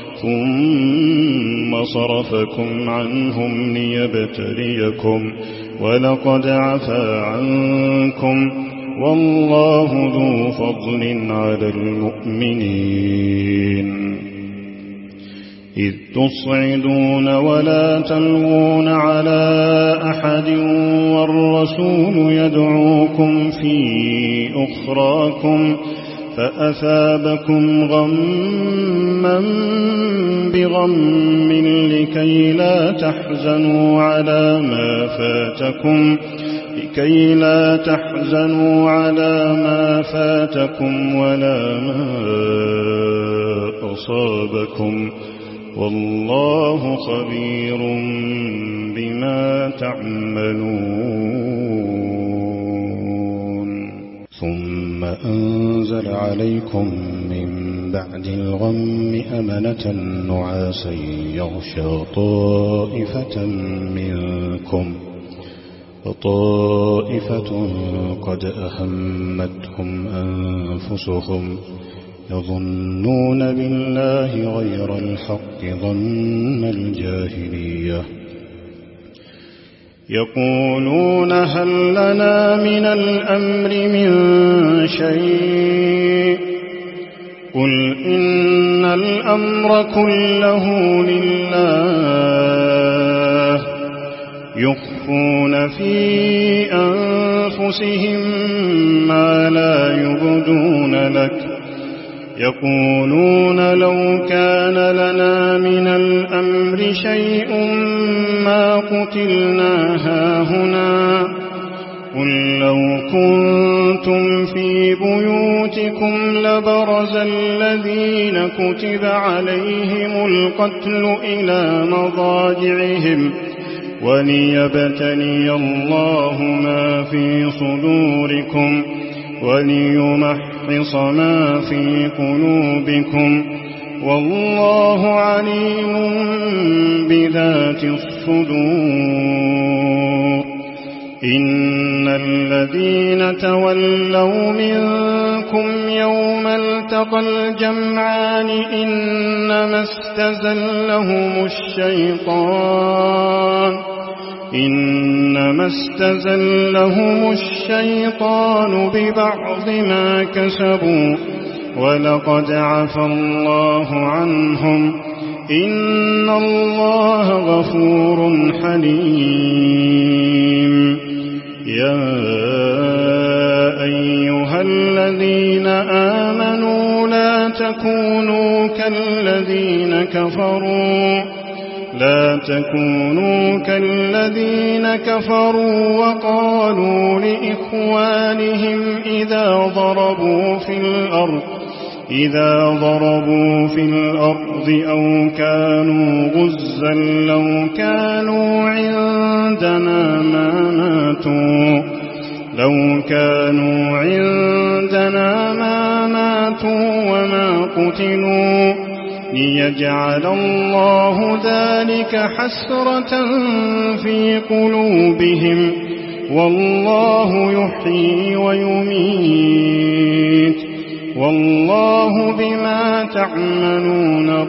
ثم صرفكم عنهم ليبتليكم ولقد عفا عنكم والله ذو فضل على المؤمنين إذ تصعدون ولا تلوون على أحد والرسول يدعوكم في أخراكم فأثابكم غما بغم لكي لا تحزنوا على ما فاتكم ولا ما أصابكم والله خبير بما تعملون ثم أنزل عليكم من بعد الغم أمنة نعاسا يغشى طائفة منكم وطائفة قد أهمتهم أنفسهم يظنون بالله غير الحق ظن الجاهلية يقولون هل لنا من الأمر من شيء قل إن الأمر كله لله يخفون في أنفسهم ما لا يبدون لك يقولون لو كان لنا من الأمر شيء ما قتلنا هاهنا قل لو كنتم في بيوتكم لبرز الذين كتب عليهم القتل إلى مضاجعهم وليبتلي الله ما في صدوركم وليمحص ما في قلوبكم والله عليم بذات الصدور إن الذين تولوا منكم يوم التقى الجمعان إنما استزلهم الشيطان ببعض ما كسبوا ولقد عفى الله عنهم إن الله غفور حليم يا أيها الذين آمنوا لا تكونوا كالذين كفروا وقالوا لإخوانهم إذا ضربوا في الأرض أو كانوا غزا لو كانوا عندنا ما ماتوا وما قتلوا ليجعل الله ذلك حسرة في قلوبهم والله يحيي ويميت والله بما تعملون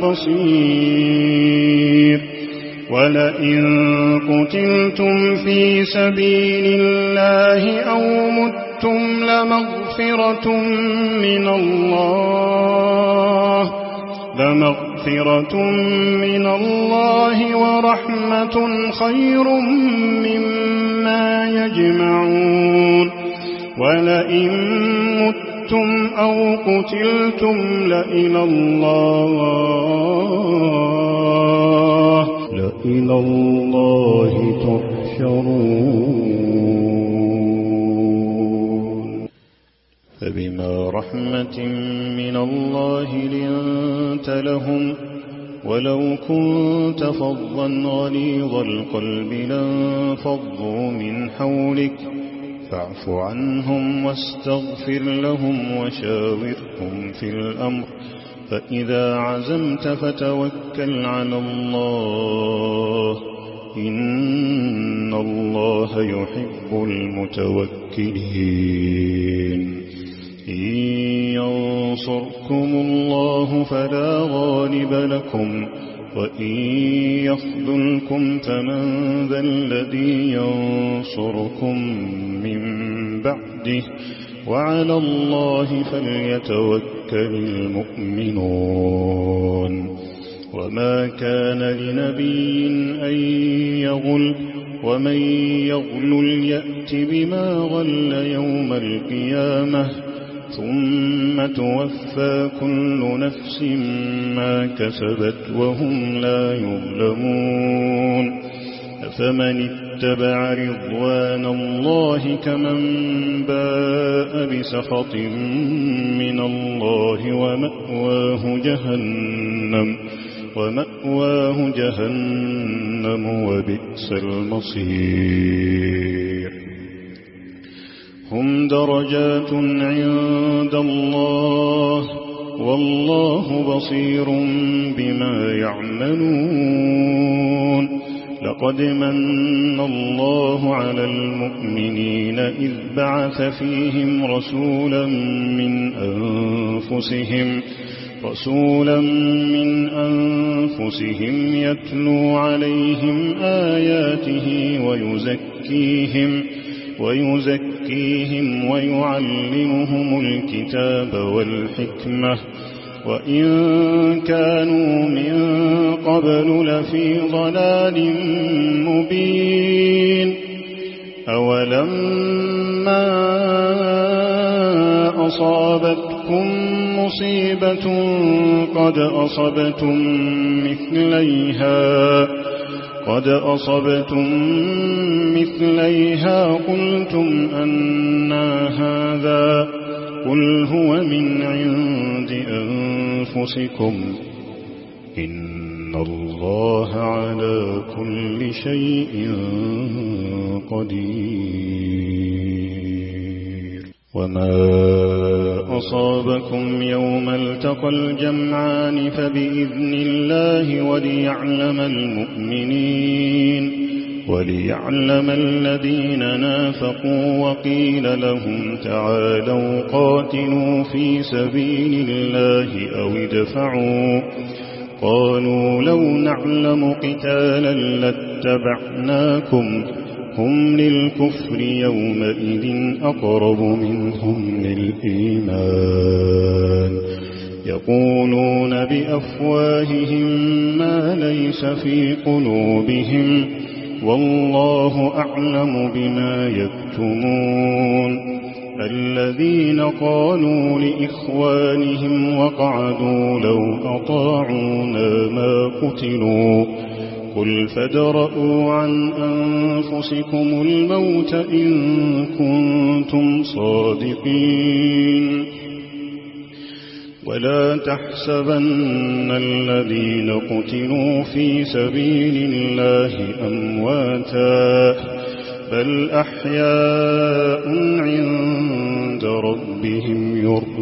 بصير ولئن قتلتم في سبيل الله أو متم لمغفرة من الله ورحمة خير مما يجمعون ولئن متم أو قتلتم لإلى الله تحشرون فبما رحمة من الله لنت لهم ولو كنت فظا غليظ القلب لانفضوا من حولك فاعف عنهم واستغفر لهم وشاورهم في الأمر فإذا عزمت فتوكل على الله إن الله يحب المتوكلين إن ينصركم الله فلا غالب لكم وإن يخذلكم فمن ذا الذي ينصركم من بعده وعلى الله فليتوكل المؤمنون وما كان لنبي أن يغل ومن يغل يأت بما غل يوم القيامة ثم توفى كل نفس ما كسبت وهم لا يظلمون أفمن اتبع رضوان الله كمن باء بسخط من الله ومأواه جهنم وبئس المصير هم درجات عند الله والله بصير بما يعملون لقد من الله على المؤمنين إذ بعث فيهم رسولا من أنفسهم يتلو عليهم آياته ويزكيهم ويعلمهم الكتاب والحكمة وإن كانوا من قبل لفي ضلال مبين أولما أصابتكم مصيبة قد أصبتم مثليها قلتم أنى هذا قل هو من عند أنفسكم إن الله على كل شيء قدير وما أصابكم يوم التقى الجمعان فبإذن الله وليعلم الذين نافقوا وقيل لهم تعالوا قاتلوا في سبيل الله أو ادفعوا قالوا لو نعلم قتالا لاتبعناكم هم للكفر يومئذ أقرب منهم للإيمان يقولون بأفواههم ما ليس في قلوبهم والله أعلم بما يكتمون الذين قالوا لإخوانهم وقعدوا لو أطاعونا ما قتلوا قل فادرءوا عن أنفسكم الموت إن كنتم صادقين ولا تحسبن الذين قتلوا في سبيل الله أمواتا بل أحياء عند ربهم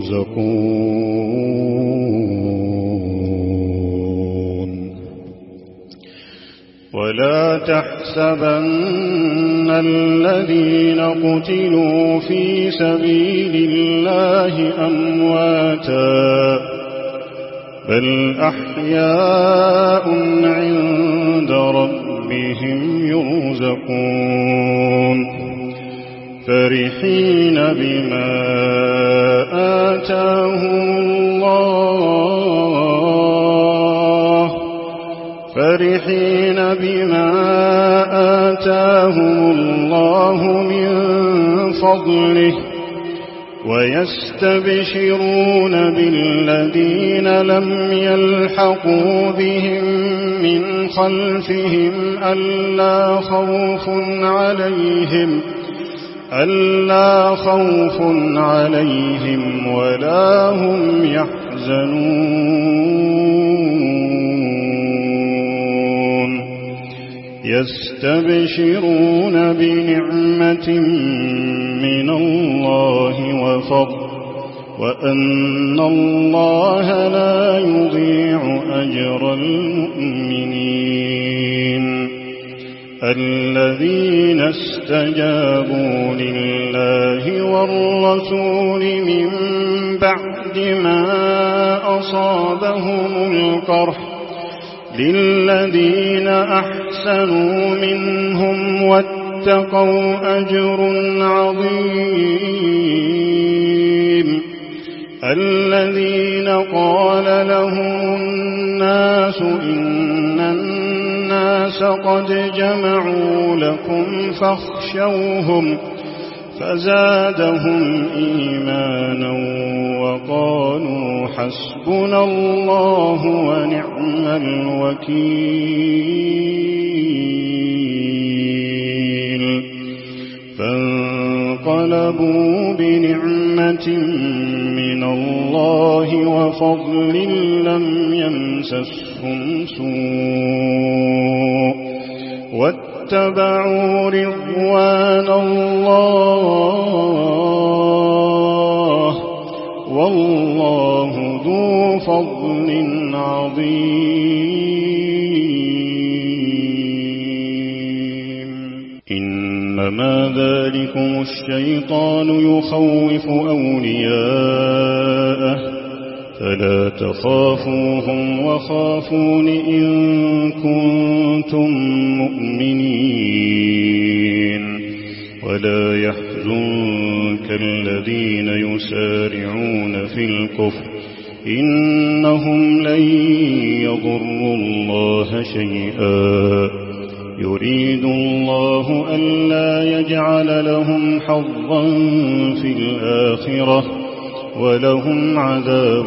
يرزقون ولا تحسبن الذين قتلوا في سبيل الله أمواتا بل أحياء عند ربهم يرزقون فرحين بما آتاهم الله من فضله ويستبشرون بالذين لم يلحقوا بهم من خلفهم ألا خوف عليهم ولا هم يحزنون يستبشرون بنعمة من الله وفضل وأن الله لا يضيع أجر المؤمنين الذين استجابوا لله والرسول من بعد ما أصابهم القرح للذين أحسنوا منهم واتقوا أجر عظيم الذين قال لهم الناس إن الناس قد جمعوا لكم فاخشوهم فزادهم إيمانا وقالوا حسبنا الله ونعم الوكيل فانقلبوا بنعمة من الله وفضل لم يمسسهم سوء واتبعوا رضوان الله وفضل عظيم. إنما ذلكم الشيطان يخوف أولياءه فلا تخافوهم وخافون إن كنتم مؤمنين. ولا يحزنك الذين يسارعون في الكفر إنهم لن يضروا الله شيئا يريد الله ألا يجعل لهم حظا في الآخرة ولهم عذاب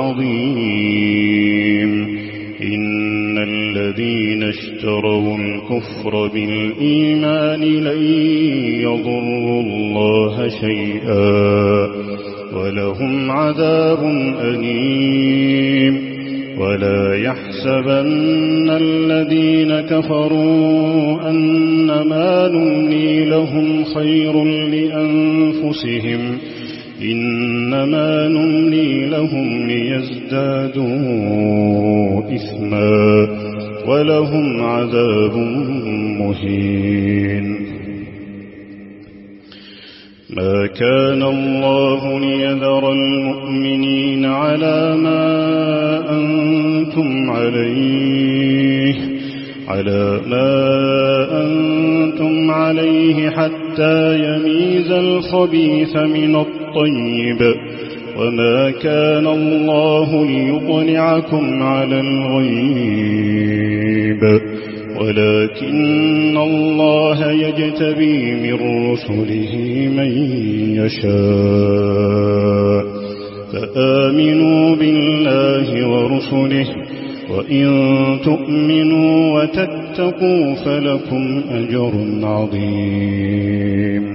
عظيم. إن الذين اشتروا الكفر بالإيمان لن يضروا الله شيئا ولهم عذاب أليم. ولا يحسبن الذين كفروا أنما نملي لهم خير لأنفسهم إنما نملي لهم ليزدادوا إثما ولهم عذاب مهين. ما كان الله ليذر المؤمنين على ما أنتم عليه حتى يميز الخبيث من الطيب. وما كان الله ليطلعكم على الغيب ولكن الله يجتبي من رسله من يشاء. فآمنوا بالله ورسله وإن تؤمنوا وتتقوا فلكم أجر عظيم.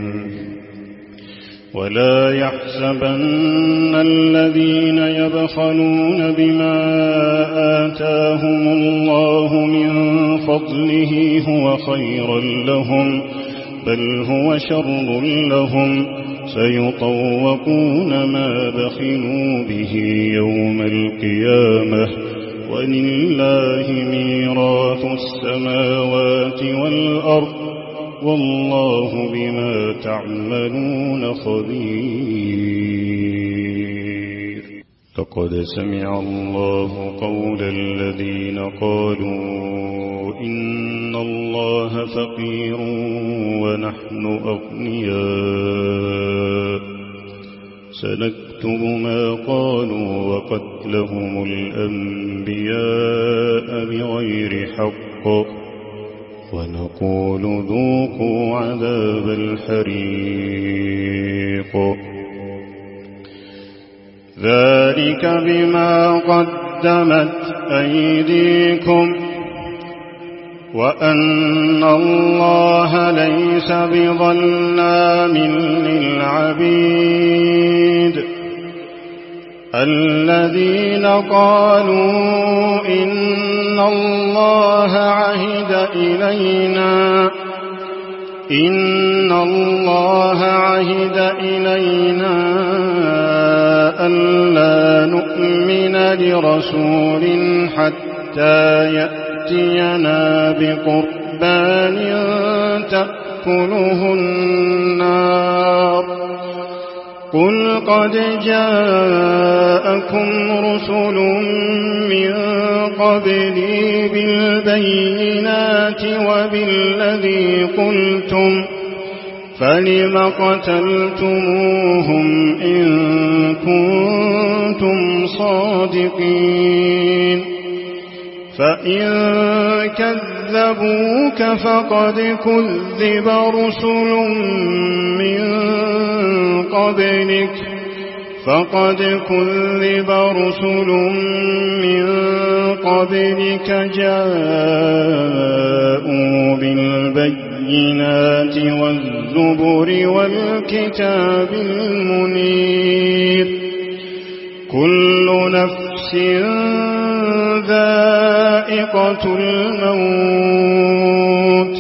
ولا يحسبن الذين يبخلون بما آتاهم الله من فضله هو خيرا لهم بل هو شر لهم سيطوقون ما بخلوا به يوم القيامة ولله ميراث السماوات والأرض والله بما تعملون خبير. لقد سمع الله قول الذين قالوا إن الله فقير ونحن أغنياء سنكتب ما قالوا وقتلهم الأنبياء بغير حق ونقول ذوقوا عذاب الحريق. ذلك بما قدمت أيديكم وأن الله ليس بظلام للعبيد. الذين قالوا إن الله عهد إلينا ألا نؤمن لرسول حتى يأتينا بقربان تأكله النار. قل قد جاءكم رسل من قبلي بالبينات وبالذي قلتم فلم قتلتموهم إن كنتم صادقين. فإن كذبوك فقد كذب رسل من قبلك جاءوا بالبينات والزبر والكتاب المنير. كل نفس ذائقة الموت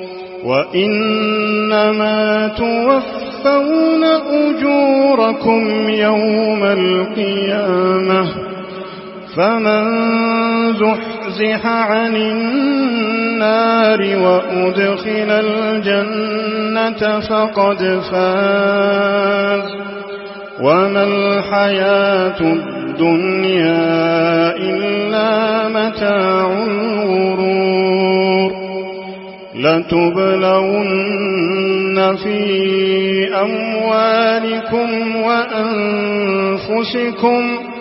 وإنما توفون أجوركم يوم القيامة فمن زحزح عن النار وأدخل الجنة فقد فاز وما الحياة الدنيا إلا متاع الغرور لتبلون في أموالكم وأنفسكم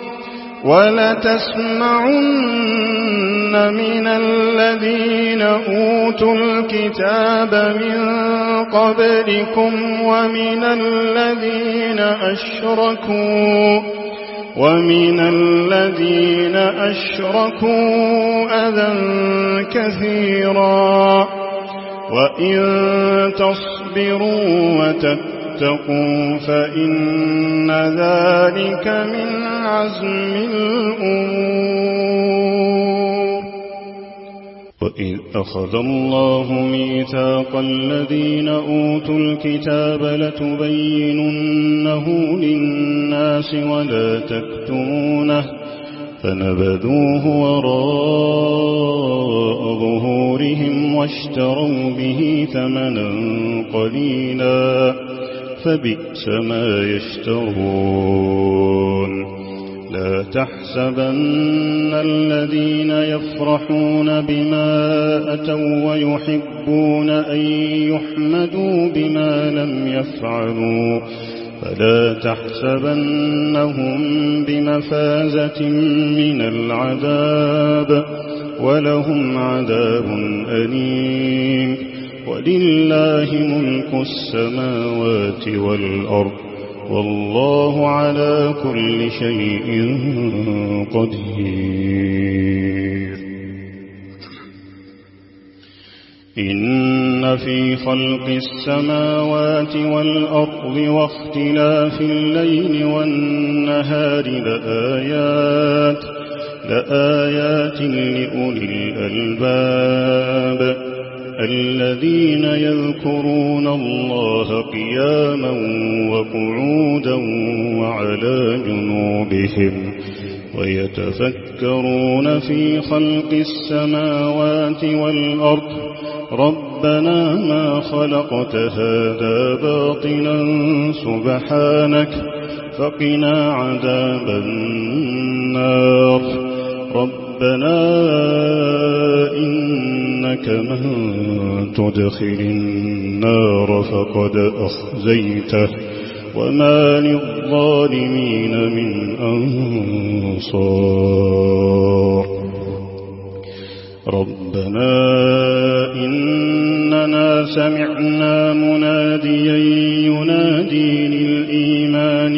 ولتسمعن من الذين أوتوا الكتاب من قبلكم ومن الذين أشركوا أذى كثيرا وإن تصبروا وتتقوا فإن ذلك من عزم الأمور. وإذ أخذ الله ميثاق الذين أوتوا الكتاب لتبيننه للناس ولا تكتمونه فنبذوه وراء ظهورهم واشتروا به ثمنا قليلا فبئس ما يشترون. لا تحسبن الذين يفرحون بما أتوا ويحبون أن يحمدوا بما لم يفعلوا فلا تحسبنهم بمفازة من العذاب ولهم عذاب أليم. ولله ملك السماوات والأرض والله على كل شيء قدير. إن في خلق السماوات والأرض واختلاف الليل والنهار لآيات لأولي الألباب الذين يذكرون الله قياما وقعودا وعلى جنوبهم ويتفكرون في خلق السماوات والأرض ربنا ما خلقت هذا باطلا سبحانك فقنا عذاب النار. ربنا إنك من تدخل النار فقد أخزيته وما للظالمين من أنصار. ربنا إننا سمعنا مناديا ينادي للإيمان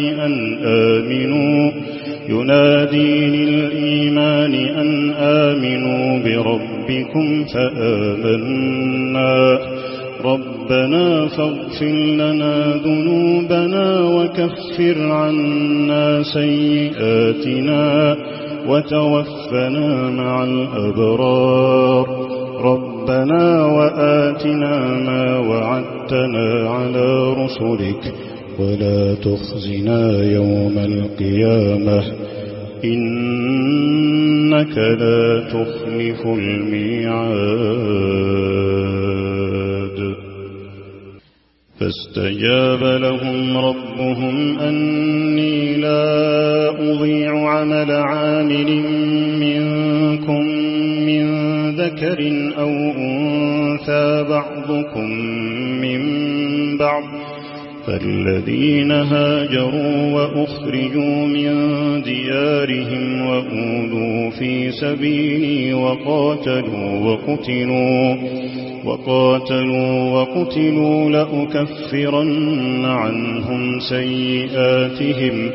أن آمنوا بربكم فآمنا. ربنا فاغفر لنا ذنوبنا وكفر عنا سيئاتنا وتوفنا مع الأبرار. ربنا وآتنا ما وعدتنا على رسلك ولا تخزنا يوم القيامة إنك لا تخلف الميعاد. فاستجاب لهم ربهم أني لا أضيع عمل عامل منكم من ذكر أو أنثى بعضكم من بعض فالذين هاجروا وأخرجوا من ديارهم وأوذوا في سبيلي وقاتلوا لأكفرن عنهم سيئاتهم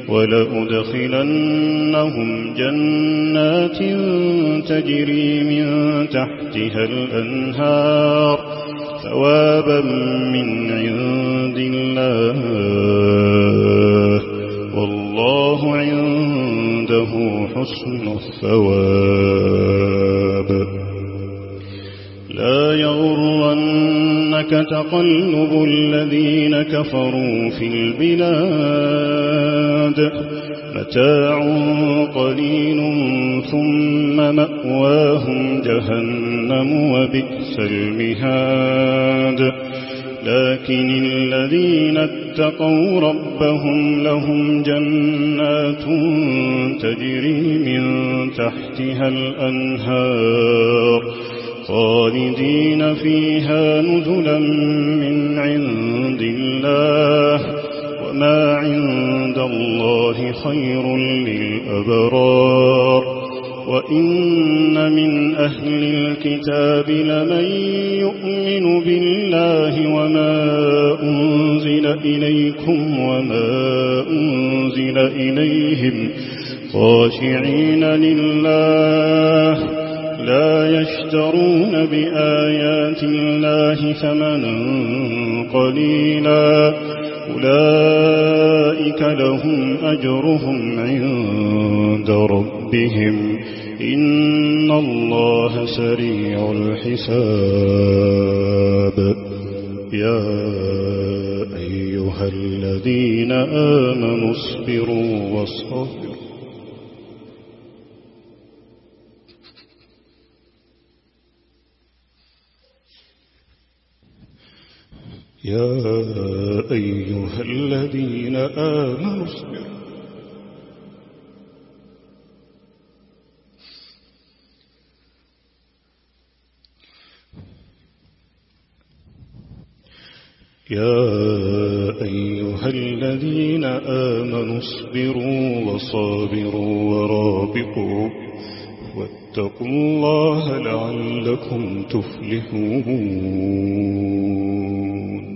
ولأدخلنهم جنات تجري من تحتها الأنهار ثوابا من عند الله والله عنده حسن الثواب. لا يغرنك يغرنك تقلب الذين كفروا في البلاد متاع قليل ثم مأواهم جهنم وبئس المهاد لكن الذين اتقوا ربهم لهم جنات تجري من تحتها الأنهار خالدين فيها نزلا من عند الله وما عند الله خير للأبرار وإن من أهل الكتاب لمن يؤمن بالله وما أنزل إليكم وما أنزل إليهم خاشعين لله لا يشترون بآيات الله ثمنا قليلا أولئك لهم أجرهم عند ربهم إن الله سريع الحساب يا أيها الذين آمنوا اصبروا واصبروا يا أيها الذين آمنوا اصبروا يا أيها الذين آمنوا اصبروا وصابروا ورابطوا واتقوا الله لعلكم تفلحون